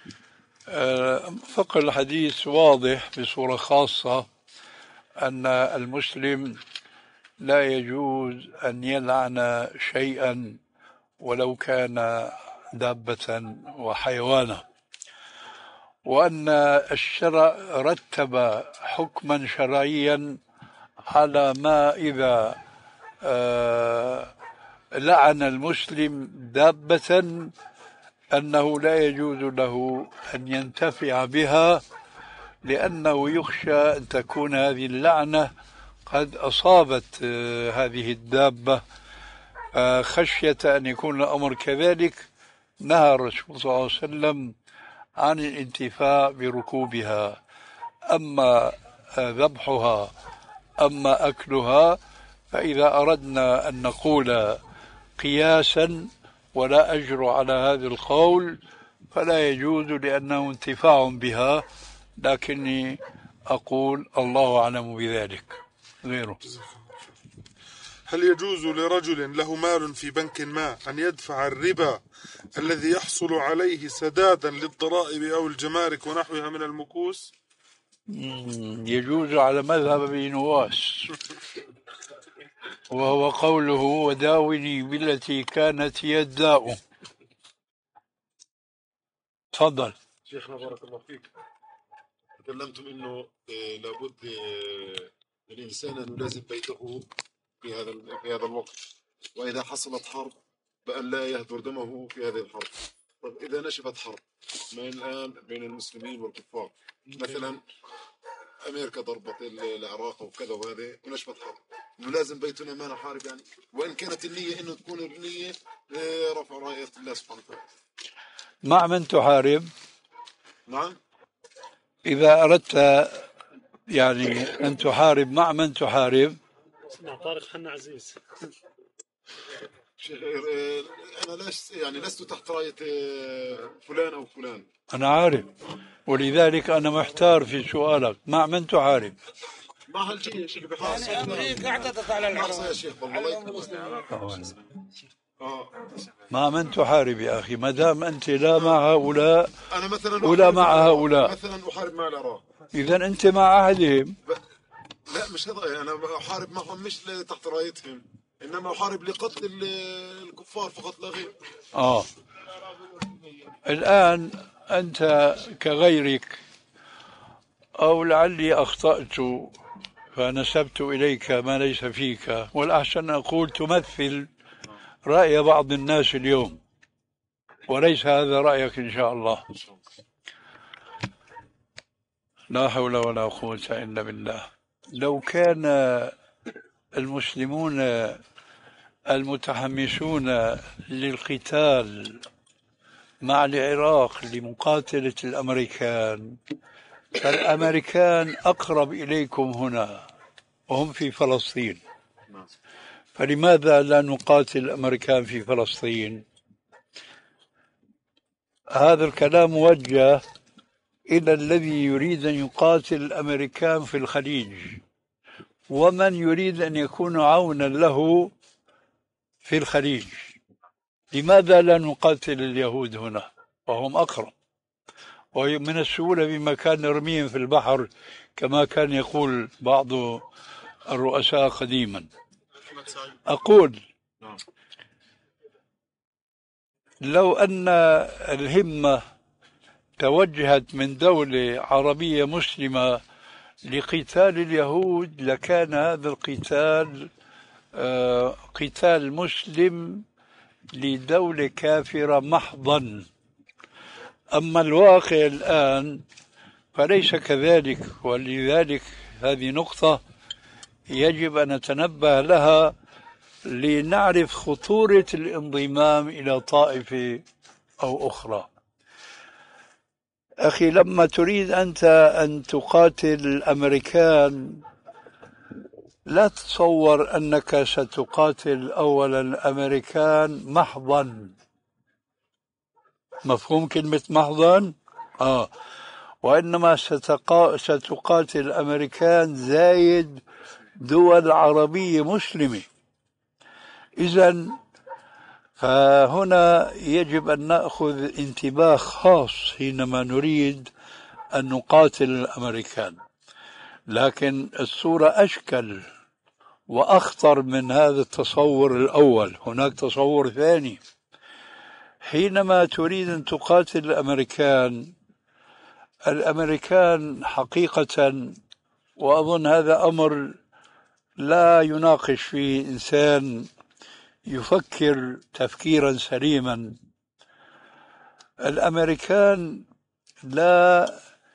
فقه الحديث واضح بصورة خاصة أن المسلم لا يجوز أن يلعن شيئا ولو كان دابة وحيوانا، وأن الشرع رتب حكما شرعيا على ما إذا لعن المسلم دابة أنه لا يجوز له أن ينتفع بها، لأنه يخشى أن تكون هذه اللعنة قد أصابت هذه الدابة. خشية أن يكون الأمر كذلك نهى الرسول صلى الله عليه وسلم عن الانتفاع بركوبها. أما ذبحها أما أكلها فإذا أردنا أن نقول قياسا ولا أجر على هذا القول فلا يجوز لأنه انتفاع بها، لكني أقول الله أعلم بذلك. غيره هل يجوز لرجل له مال في بنك ما أن يدفع الربا الذي يحصل عليه سدادا للضرائب أو الجمارك ونحوها من المكوس؟ يجوز على مذهب ابن نواس، وهو قوله وداوني بالتي كانت هي الداء. تفضل شيخنا بارك الله فيك. تكلمتم انه لابد الانسان ان يلازم بيته في هذا في هذا الوقت، واذا حصلت حرب بان لا يهدر دمه في هذه الحرب. طب اذا نشبت حرب ما الان بين المسلمين والكفار، مثلا امريكا ضربت العراق وكذا وهذا ونشبت حرب، نلازم بيتنا ما نحارب يعني، وان كانت النيه انه تكون النيه رفع رايه الله سبحانه وتعالى. مع من تحارب؟ نعم. إذا أردت يعني أن تحارب مع من تحارب؟ مع طارق حنا عزيز. أنا لست يعني لست تحت راية فلان أو فلان. أنا عارف، ولذلك أنا محتار في سؤالك، مع من تحارب؟ مع الجيش اللي بحاصر. يعني أمريكا اعتدت على العراق يا شيخ والله. مع من تحارب يا أخي؟ ما دام أنت لا مع هؤلاء أنا مثلا ولا مع هؤلاء، مثلا أحارب مع العراق، إذا أنت مع أهلهم. ب... لا مش هذا، أنا أحارب معهم مش تحت رايتهم، إنما أحارب لقتل الكفار فقط لا غير. آه الآن أنت كغيرك، أو لعلي أخطأت فنسبت إليك ما ليس فيك، والأحسن أقول تمثل رأي بعض الناس اليوم وليس هذا رأيك إن شاء الله. لا حول ولا قوة إلا بالله. لو كان المسلمون المتحمسون للقتال مع العراق لمقاتلة الأمريكان، فالأمريكان أقرب إليكم هنا وهم في فلسطين، فلماذا لا نقاتل الأمريكان في فلسطين؟ هذا الكلام موجه إلى الذي يريد أن يقاتل الأمريكان في الخليج، ومن يريد أن يكون عونا له في الخليج. لماذا لا نقاتل اليهود هنا وهم أقرب؟ ومن السهولة بما كان نرميهم في البحر كما كان يقول بعض الرؤساء قديما. أقول لو أن الهمة توجهت من دولة عربية مسلمة لقتال اليهود لكان هذا القتال آه قتال مسلم لدولة كافرة محضا. أما الواقع الآن فليس كذلك، ولذلك هذه نقطة يجب أن نتنبه لها لنعرف خطورة الانضمام إلى طائفة أو أخرى. أخي، لما تريد أنت أن تقاتل الأمريكان لا تتصور أنك ستقاتل أولا الأمريكان محضا. مفهوم كلمة محضا؟ آه. وإنما ستقا... ستقاتل الأمريكان زايد دول عربية مسلمة. إذن فهنا يجب أن نأخذ انتباه خاص حينما نريد أن نقاتل الأمريكان. لكن الصورة أشكل وأخطر من هذا التصور الأول. هناك تصور ثاني. حينما تريد أن تقاتل الأمريكان، الأمريكان حقيقة، وأظن هذا أمر لا يناقش فيه إنسان يفكر تفكيرا سليما، الأمريكان لا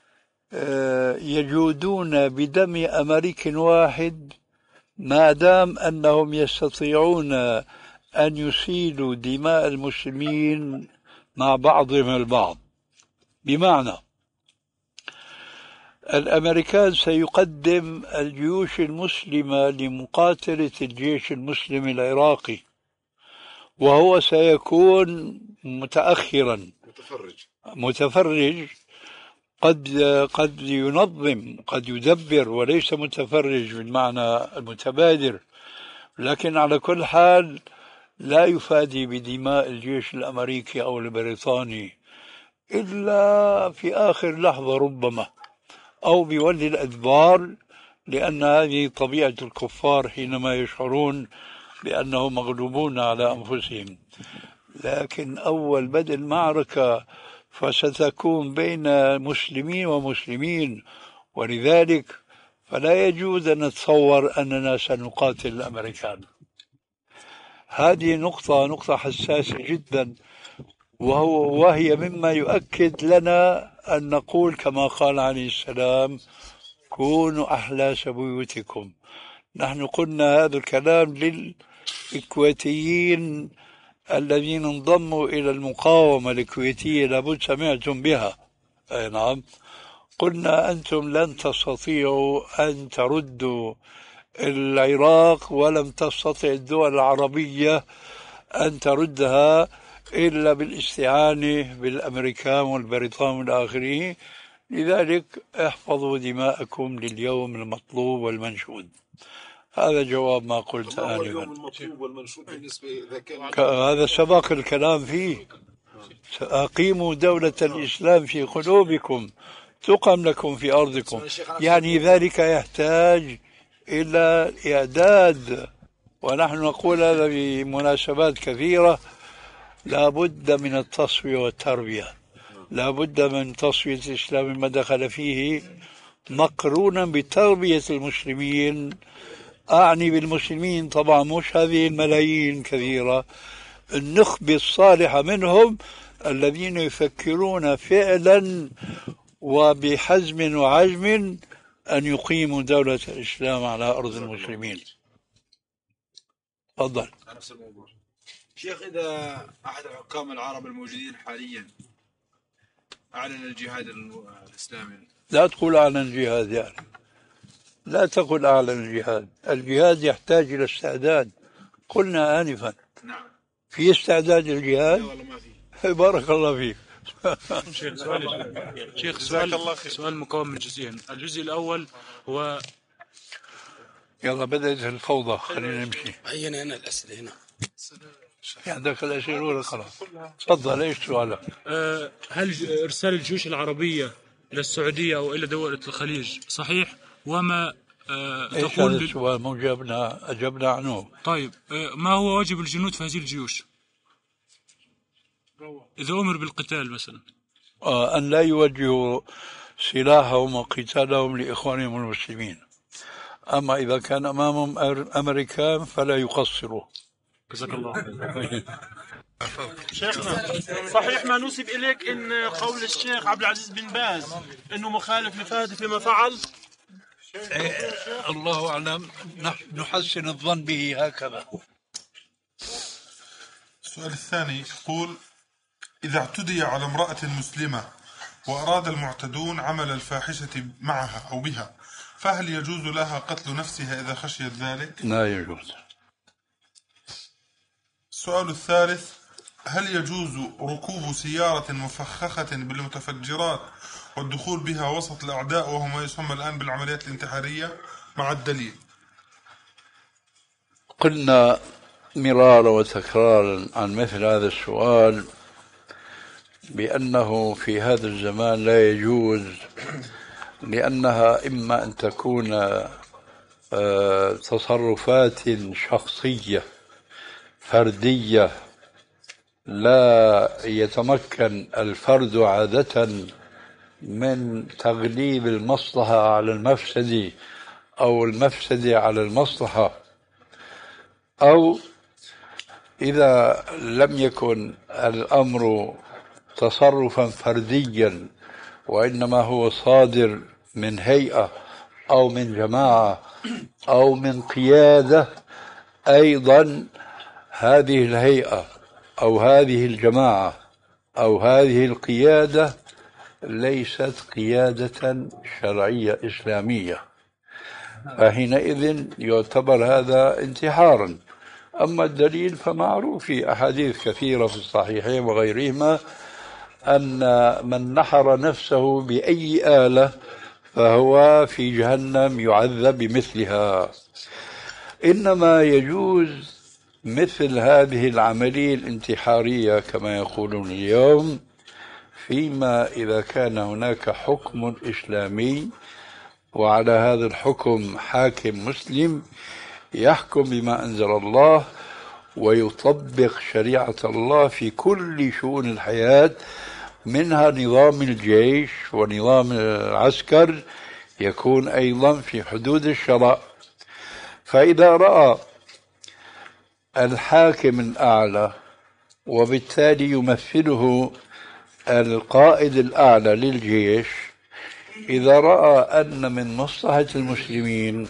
يجودون بدم أمريكي واحد ما دام أنهم يستطيعون أن يسيلوا دماء المسلمين مع بعضهم البعض. بمعنى الأمريكان سيقدم الجيوش المسلمة لمقاتلة الجيش المسلم العراقي، وهو سيكون متأخرا متفرج متفرج قد قد ينظم قد يدبر، وليس متفرج بالمعنى المتبادر. لكن على كل حال لا يفادي بدماء الجيش الأمريكي أو البريطاني إلا في آخر لحظة ربما، أو بولي الأدبار، لأن هذه طبيعة الكفار حينما يشعرون بأنهم مغلوبون على أنفسهم. لكن أول بدء المعركة فستكون بين مسلمين ومسلمين، ولذلك فلا يجوز أن نتصور أننا سنقاتل الأمريكان. هذه نقطة نقطة حساسة جدا، وهو وهي مما يؤكد لنا أن نقول كما قال عليه السلام: كونوا أحلاس بيوتكم. نحن قلنا هذا الكلام للكويتيين الذين انضموا إلى المقاومة الكويتية، لابد سمعتم بها. أي نعم، قلنا أنتم لن تستطيعوا أن تردوا العراق، ولم تستطع الدول العربية أن تردها إلا بالاستعانة بالأمريكان والبريطان والآخرين. لذلك احفظوا دماءكم لليوم المطلوب والمنشود. هذا جواب ما قلت آنفا. المطلوب والمنشود بالنسبة إذا كان هذا سبق الكلام فيه. أقيموا دولة الإسلام في قلوبكم تقم لكم في أرضكم. يعني ذلك يحتاج إلى إعداد، ونحن نقول هذا بمناسبات كثيرة. لا بد من التصفية والتربية، لا بد من تصفية الإسلام ما دخل فيه مقرونا بتربية المسلمين. أعني بالمسلمين طبعا مش هذه الملايين كثيرة، النخبة الصالحة منهم الذين يفكرون فعلا وبحزم وعزم أن يقيموا دولة الإسلام على أرض المسلمين. تفضل. نفس الموضوع. شيخ، إذا أحد الحكام العرب الموجودين حاليا أعلن الجهاد الإسلامي، لا تقول أعلن الجهاد، يعني لا تقل أعلن الجهاد. الجهاد يحتاج إلى استعداد، قلنا آنفا. نعم. في استعداد للجهاد؟ لا والله ما في. بارك الله فيك. شيخ سؤال شيخ سؤال سؤال مكون من جزئين. الجزء الأول هو يلا بدأت الفوضى، خلينا نمشي. عينا هنا الأسئلة هنا. عندك الأسئلة ولا خلاص؟ تفضل، ايش سؤالك؟ أه هل إرسال الجيوش العربية إلى السعودية أو إلى دول الخليج صحيح؟ وما آه، ايش هذا تقول لل- السؤال مو جبنا أجبنا عنه. طيب آه، ما هو واجب الجنود في هذه الجيوش إذا أمر بالقتال مثلا؟ آه أن لا يوجهوا سلاحهم وقتالهم لإخوانهم المسلمين، أما إذا كان أمامهم أر- أمريكان فلا يقصروا. جزاك الله خير. شيخنا، صحيح ما نسب إليك إن قول الشيخ عبد العزيز بن باز إنه مخالف لفهد فيما فعل؟ إيه، الله أعلم، نح- نحسن الظن به هكذا. السؤال الثاني يقول: إذا اعتدي على امرأة مسلمة وأراد المعتدون عمل الفاحشة معها أو بها، فهل يجوز لها قتل نفسها إذا خشيت ذلك؟ لا يجوز. السؤال الثالث: هل يجوز ركوب سيارة مفخخة بالمتفجرات والدخول بها وسط الأعداء وهو ما يسمى الآن بالعمليات الانتحارية مع الدليل؟ قلنا مرارا وتكرارا عن مثل هذا السؤال بأنه في هذا الزمان لا يجوز، لأنها إما أن تكون آه، تصرفات شخصية فردية لا يتمكن الفرد عادة من تغليب المصلحة على المفسدة أو المفسدة على المصلحة، أو إذا لم يكن الأمر تصرفا فرديا وإنما هو صادر من هيئة أو من جماعة أو من قيادة، أيضا هذه الهيئة أو هذه الجماعة أو هذه القيادة ليست قيادة شرعية إسلامية، فحينئذ يعتبر هذا انتحارا. أما الدليل فمعروف في أحاديث كثيرة في الصحيحين وغيرهما أن من نحر نفسه بأي آلة فهو في جهنم يعذب بمثلها. إنما يجوز مثل هذه العملية الانتحارية كما يقولون اليوم فيما إذا كان هناك حكم إسلامي وعلى هذا الحكم حاكم مسلم يحكم بما أنزل الله ويطبق شريعة الله في كل شؤون الحياة، منها نظام الجيش ونظام العسكر يكون أيضا في حدود الشرع. فإذا رأى الحاكم الأعلى وبالتالي يمثله القائد الأعلى للجيش، إذا رأى أن من مصلحة المسلمين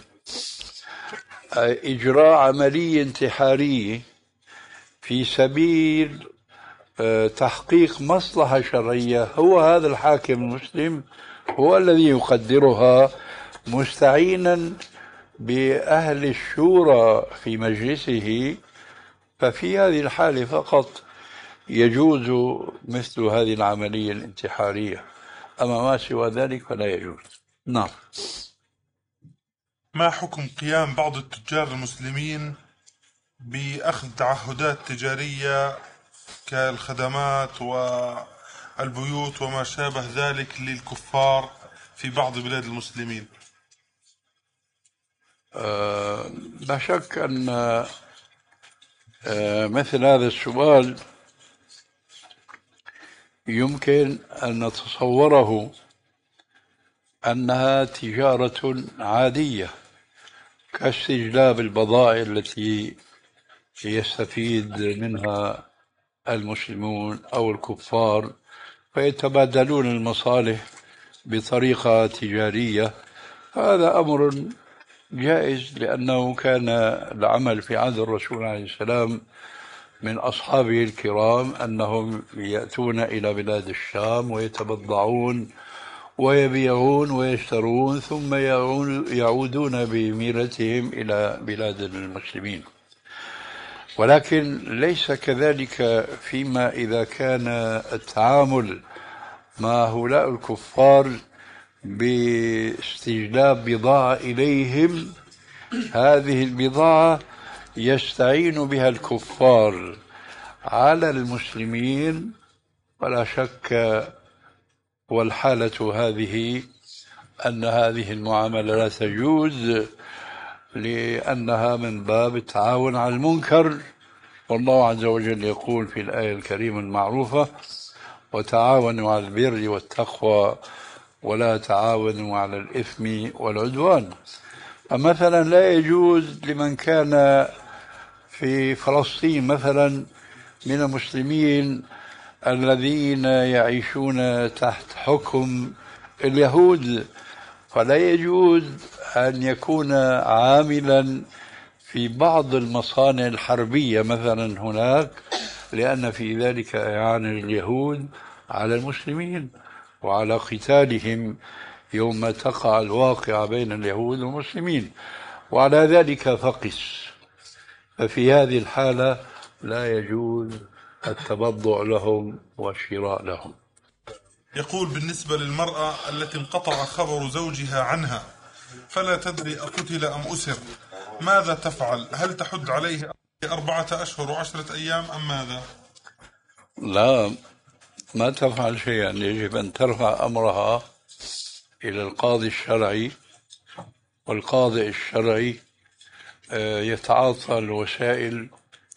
إجراء عملية انتحارية في سبيل تحقيق مصلحة شرعية، هو هذا الحاكم المسلم هو الذي يقدرها مستعينا بأهل الشورى في مجلسه، ففي هذه الحالة فقط يجوز مثل هذه العملية الانتحارية، أما ما سوى ذلك فلا يجوز. نعم. ما حكم قيام بعض التجار المسلمين بأخذ تعهدات تجارية كالخدمات والبيوت وما شابه ذلك للكفار في بعض بلاد المسلمين؟ أه لا شك أن أه مثل هذا السؤال يمكن أن نتصوره أنها تجارة عادية كاستجلاب البضائع التي يستفيد منها المسلمون أو الكفار فيتبادلون المصالح بطريقة تجارية. هذا أمر جائز لأنه كان العمل في عهد الرسول عليه السلام من أصحابه الكرام أنهم يأتون إلى بلاد الشام ويتبضعون ويبيعون ويشترون ثم يعودون بميرتهم إلى بلاد المسلمين. ولكن ليس كذلك فيما إذا كان التعامل مع هؤلاء الكفار باستجلاب بضاعة إليهم، هذه البضاعة يستعين بها الكفار على المسلمين، ولا شك والحالة هذه أن هذه المعاملة لا تجوز لأنها من باب التعاون على المنكر، والله عز وجل يقول في الآية الكريمة المعروفة: وتعاونوا على البر والتقوى ولا تعاونوا على الإثم والعدوان. فمثلا لا يجوز لمن كان في فلسطين مثلا من المسلمين الذين يعيشون تحت حكم اليهود، فلا يجوز أن يكون عاملا في بعض المصانع الحربية مثلا هناك، لأن في ذلك إعانة اليهود على المسلمين وعلى قتالهم يوم تقع الواقعة بين اليهود والمسلمين، وعلى ذلك فقس. ففي هذه الحالة لا يجوز التبضع لهم والشراء لهم. يقول: بالنسبة للمرأة التي انقطع خبر زوجها عنها فلا تدري أقتل أم أسر، ماذا تفعل؟ هل تحد عليه أربعة أشهر وعشرة أيام أم ماذا؟ لا، ما تفعل شيئا، يجب أن ترفع أمرها إلى القاضي الشرعي، والقاضي الشرعي يتعاطى الوسائل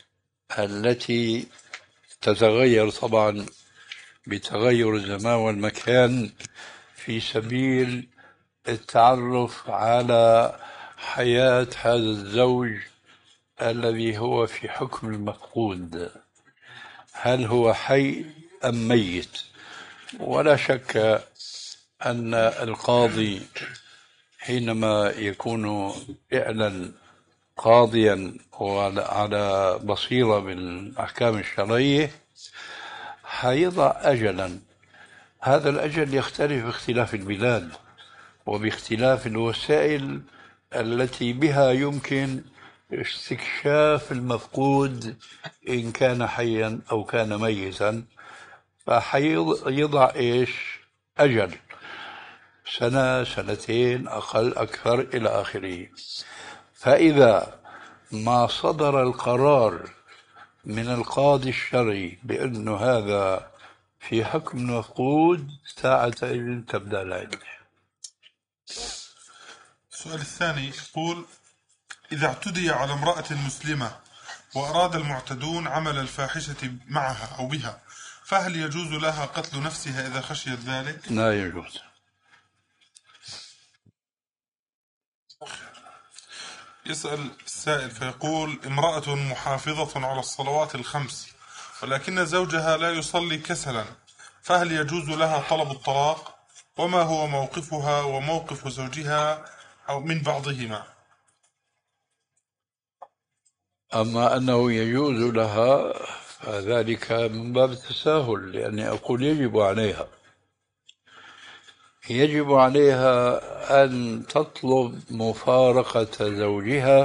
التي تتغير طبعا بتغير الزمان والمكان في سبيل التعرف على حياة هذا الزوج الذي هو في حكم المفقود، هل هو حي أم ميت. ولا شك أن القاضي حينما يكون فعلا قاضيا وعلى بصيرة بالأحكام الشرعية حيضع أجلا. هذا الأجل يختلف باختلاف البلاد وباختلاف الوسائل التي بها يمكن استكشاف المفقود إن كان حيا أو كان ميتا، فحيضع إيش أجل، سنة سنتين أقل أكثر إلى آخره. فإذا ما صدر القرار من القاضي الشرعي بأن هذا في حكم المفقود ساعتئذ تبدأ العدة. السؤال الثاني يقول: إذا اعتدي على امرأة مسلمة وأراد المعتدون عمل الفاحشة معها أو بها، فهل يجوز لها قتل نفسها إذا خشيت ذلك؟ لا يجوز. يسأل السائل فيقول: امرأة محافظة على الصلوات الخمس ولكن زوجها لا يصلي كسلا، فهل يجوز لها طلب الطلاق؟ وما هو موقفها وموقف زوجها أو من بعضهما؟ أما أنه يجوز لها فذلك من باب التساهل، لأني أقول يجب عليها يجب عليها أن تطلب مفارقة زوجها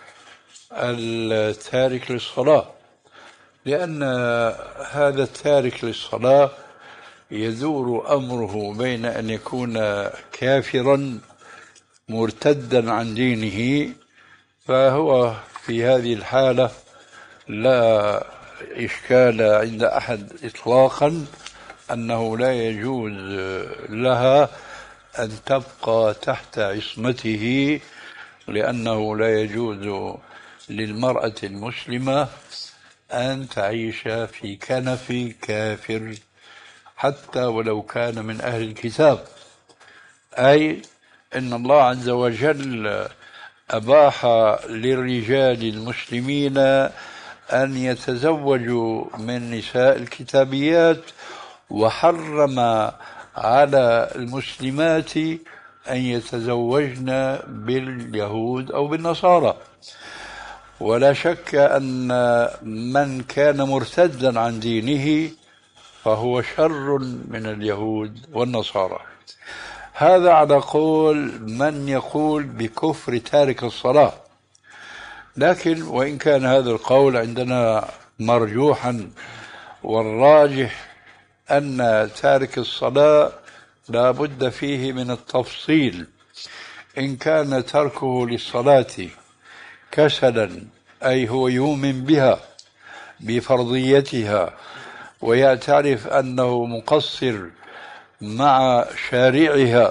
التارك للصلاة، لأن هذا التارك للصلاة يدور أمره بين أن يكون كافرا مرتدا عن دينه، فهو في هذه الحالة لا إشكال عند أحد إطلاقا أنه لا يجوز لها أن تبقى تحت عصمته، لأنه لا يجوز للمرأة المسلمة أن تعيش في كنف كافر حتى ولو كان من أهل الكتاب. أي إن الله عز وجل أباح للرجال المسلمين أن يتزوجوا من نساء الكتابيات، وحرم على المسلمات أن يتزوجن باليهود أو بالنصارى. ولا شك أن من كان مرتدا عن دينه فهو شر من اليهود والنصارى. هذا على قول من يقول بكفر تارك الصلاة، لكن وإن كان هذا القول عندنا مرجوحا، والراجح أن تارك الصلاة لا بد فيه من التفصيل. إن كان تركه للصلاة كسلا، أي هو يؤمن بها بفرضيتها ويعترف أنه مقصر مع شارعها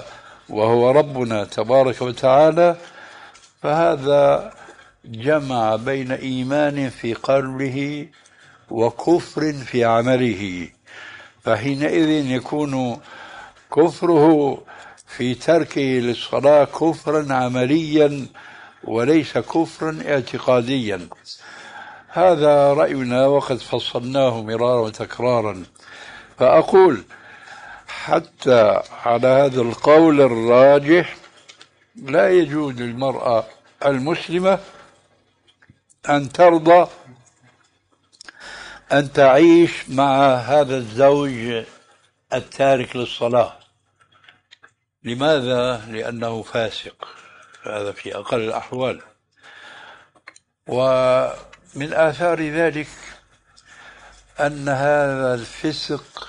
وهو ربنا تبارك وتعالى، فهذا جمع بين إيمان في قلبه وكفر في عمله، فحينئذ يكون كفره في تركه للصلاة كفرا عمليا وليس كفرا اعتقاديا. هذا رأينا وقد فصلناه مرارا وتكرارا. فأقول حتى على هذا القول الراجح لا يجوز للمرأة المسلمة أن ترضى أن تعيش مع هذا الزوج التارك للصلاة. لماذا؟ لأنه فاسق، هذا في أقل الأحوال. ومن آثار ذلك أن هذا الفسق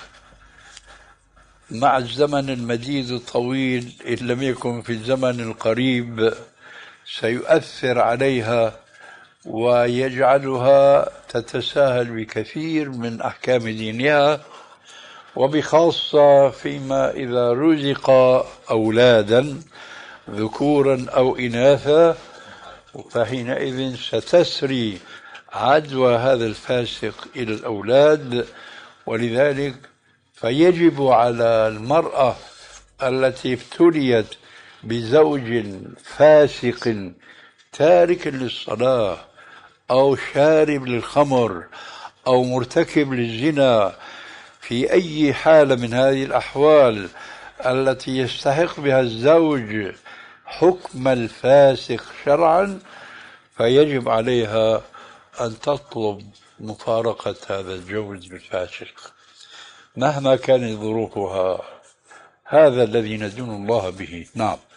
مع الزمن المديد الطويل إن لم يكن في الزمن القريب سيؤثر عليها ويجعلها تتساهل بكثير من أحكام دينها، وبخاصة فيما إذا رزق أولادا ذكورا أو إناثا، فحينئذ ستسري عدوى هذا الفاسق إلى الأولاد. ولذلك فيجب على المرأة التي ابتليت بزوج فاسق تارك للصلاة أو شارب للخمر أو مرتكب للزنا في أي حالة من هذه الأحوال التي يستحق بها الزوج حكم الفاسق شرعا، فيجب عليها أن تطلب مفارقة هذا الزوج الفاسق مهما كانت ظروفها. هذا الذي ندين الله به. نعم.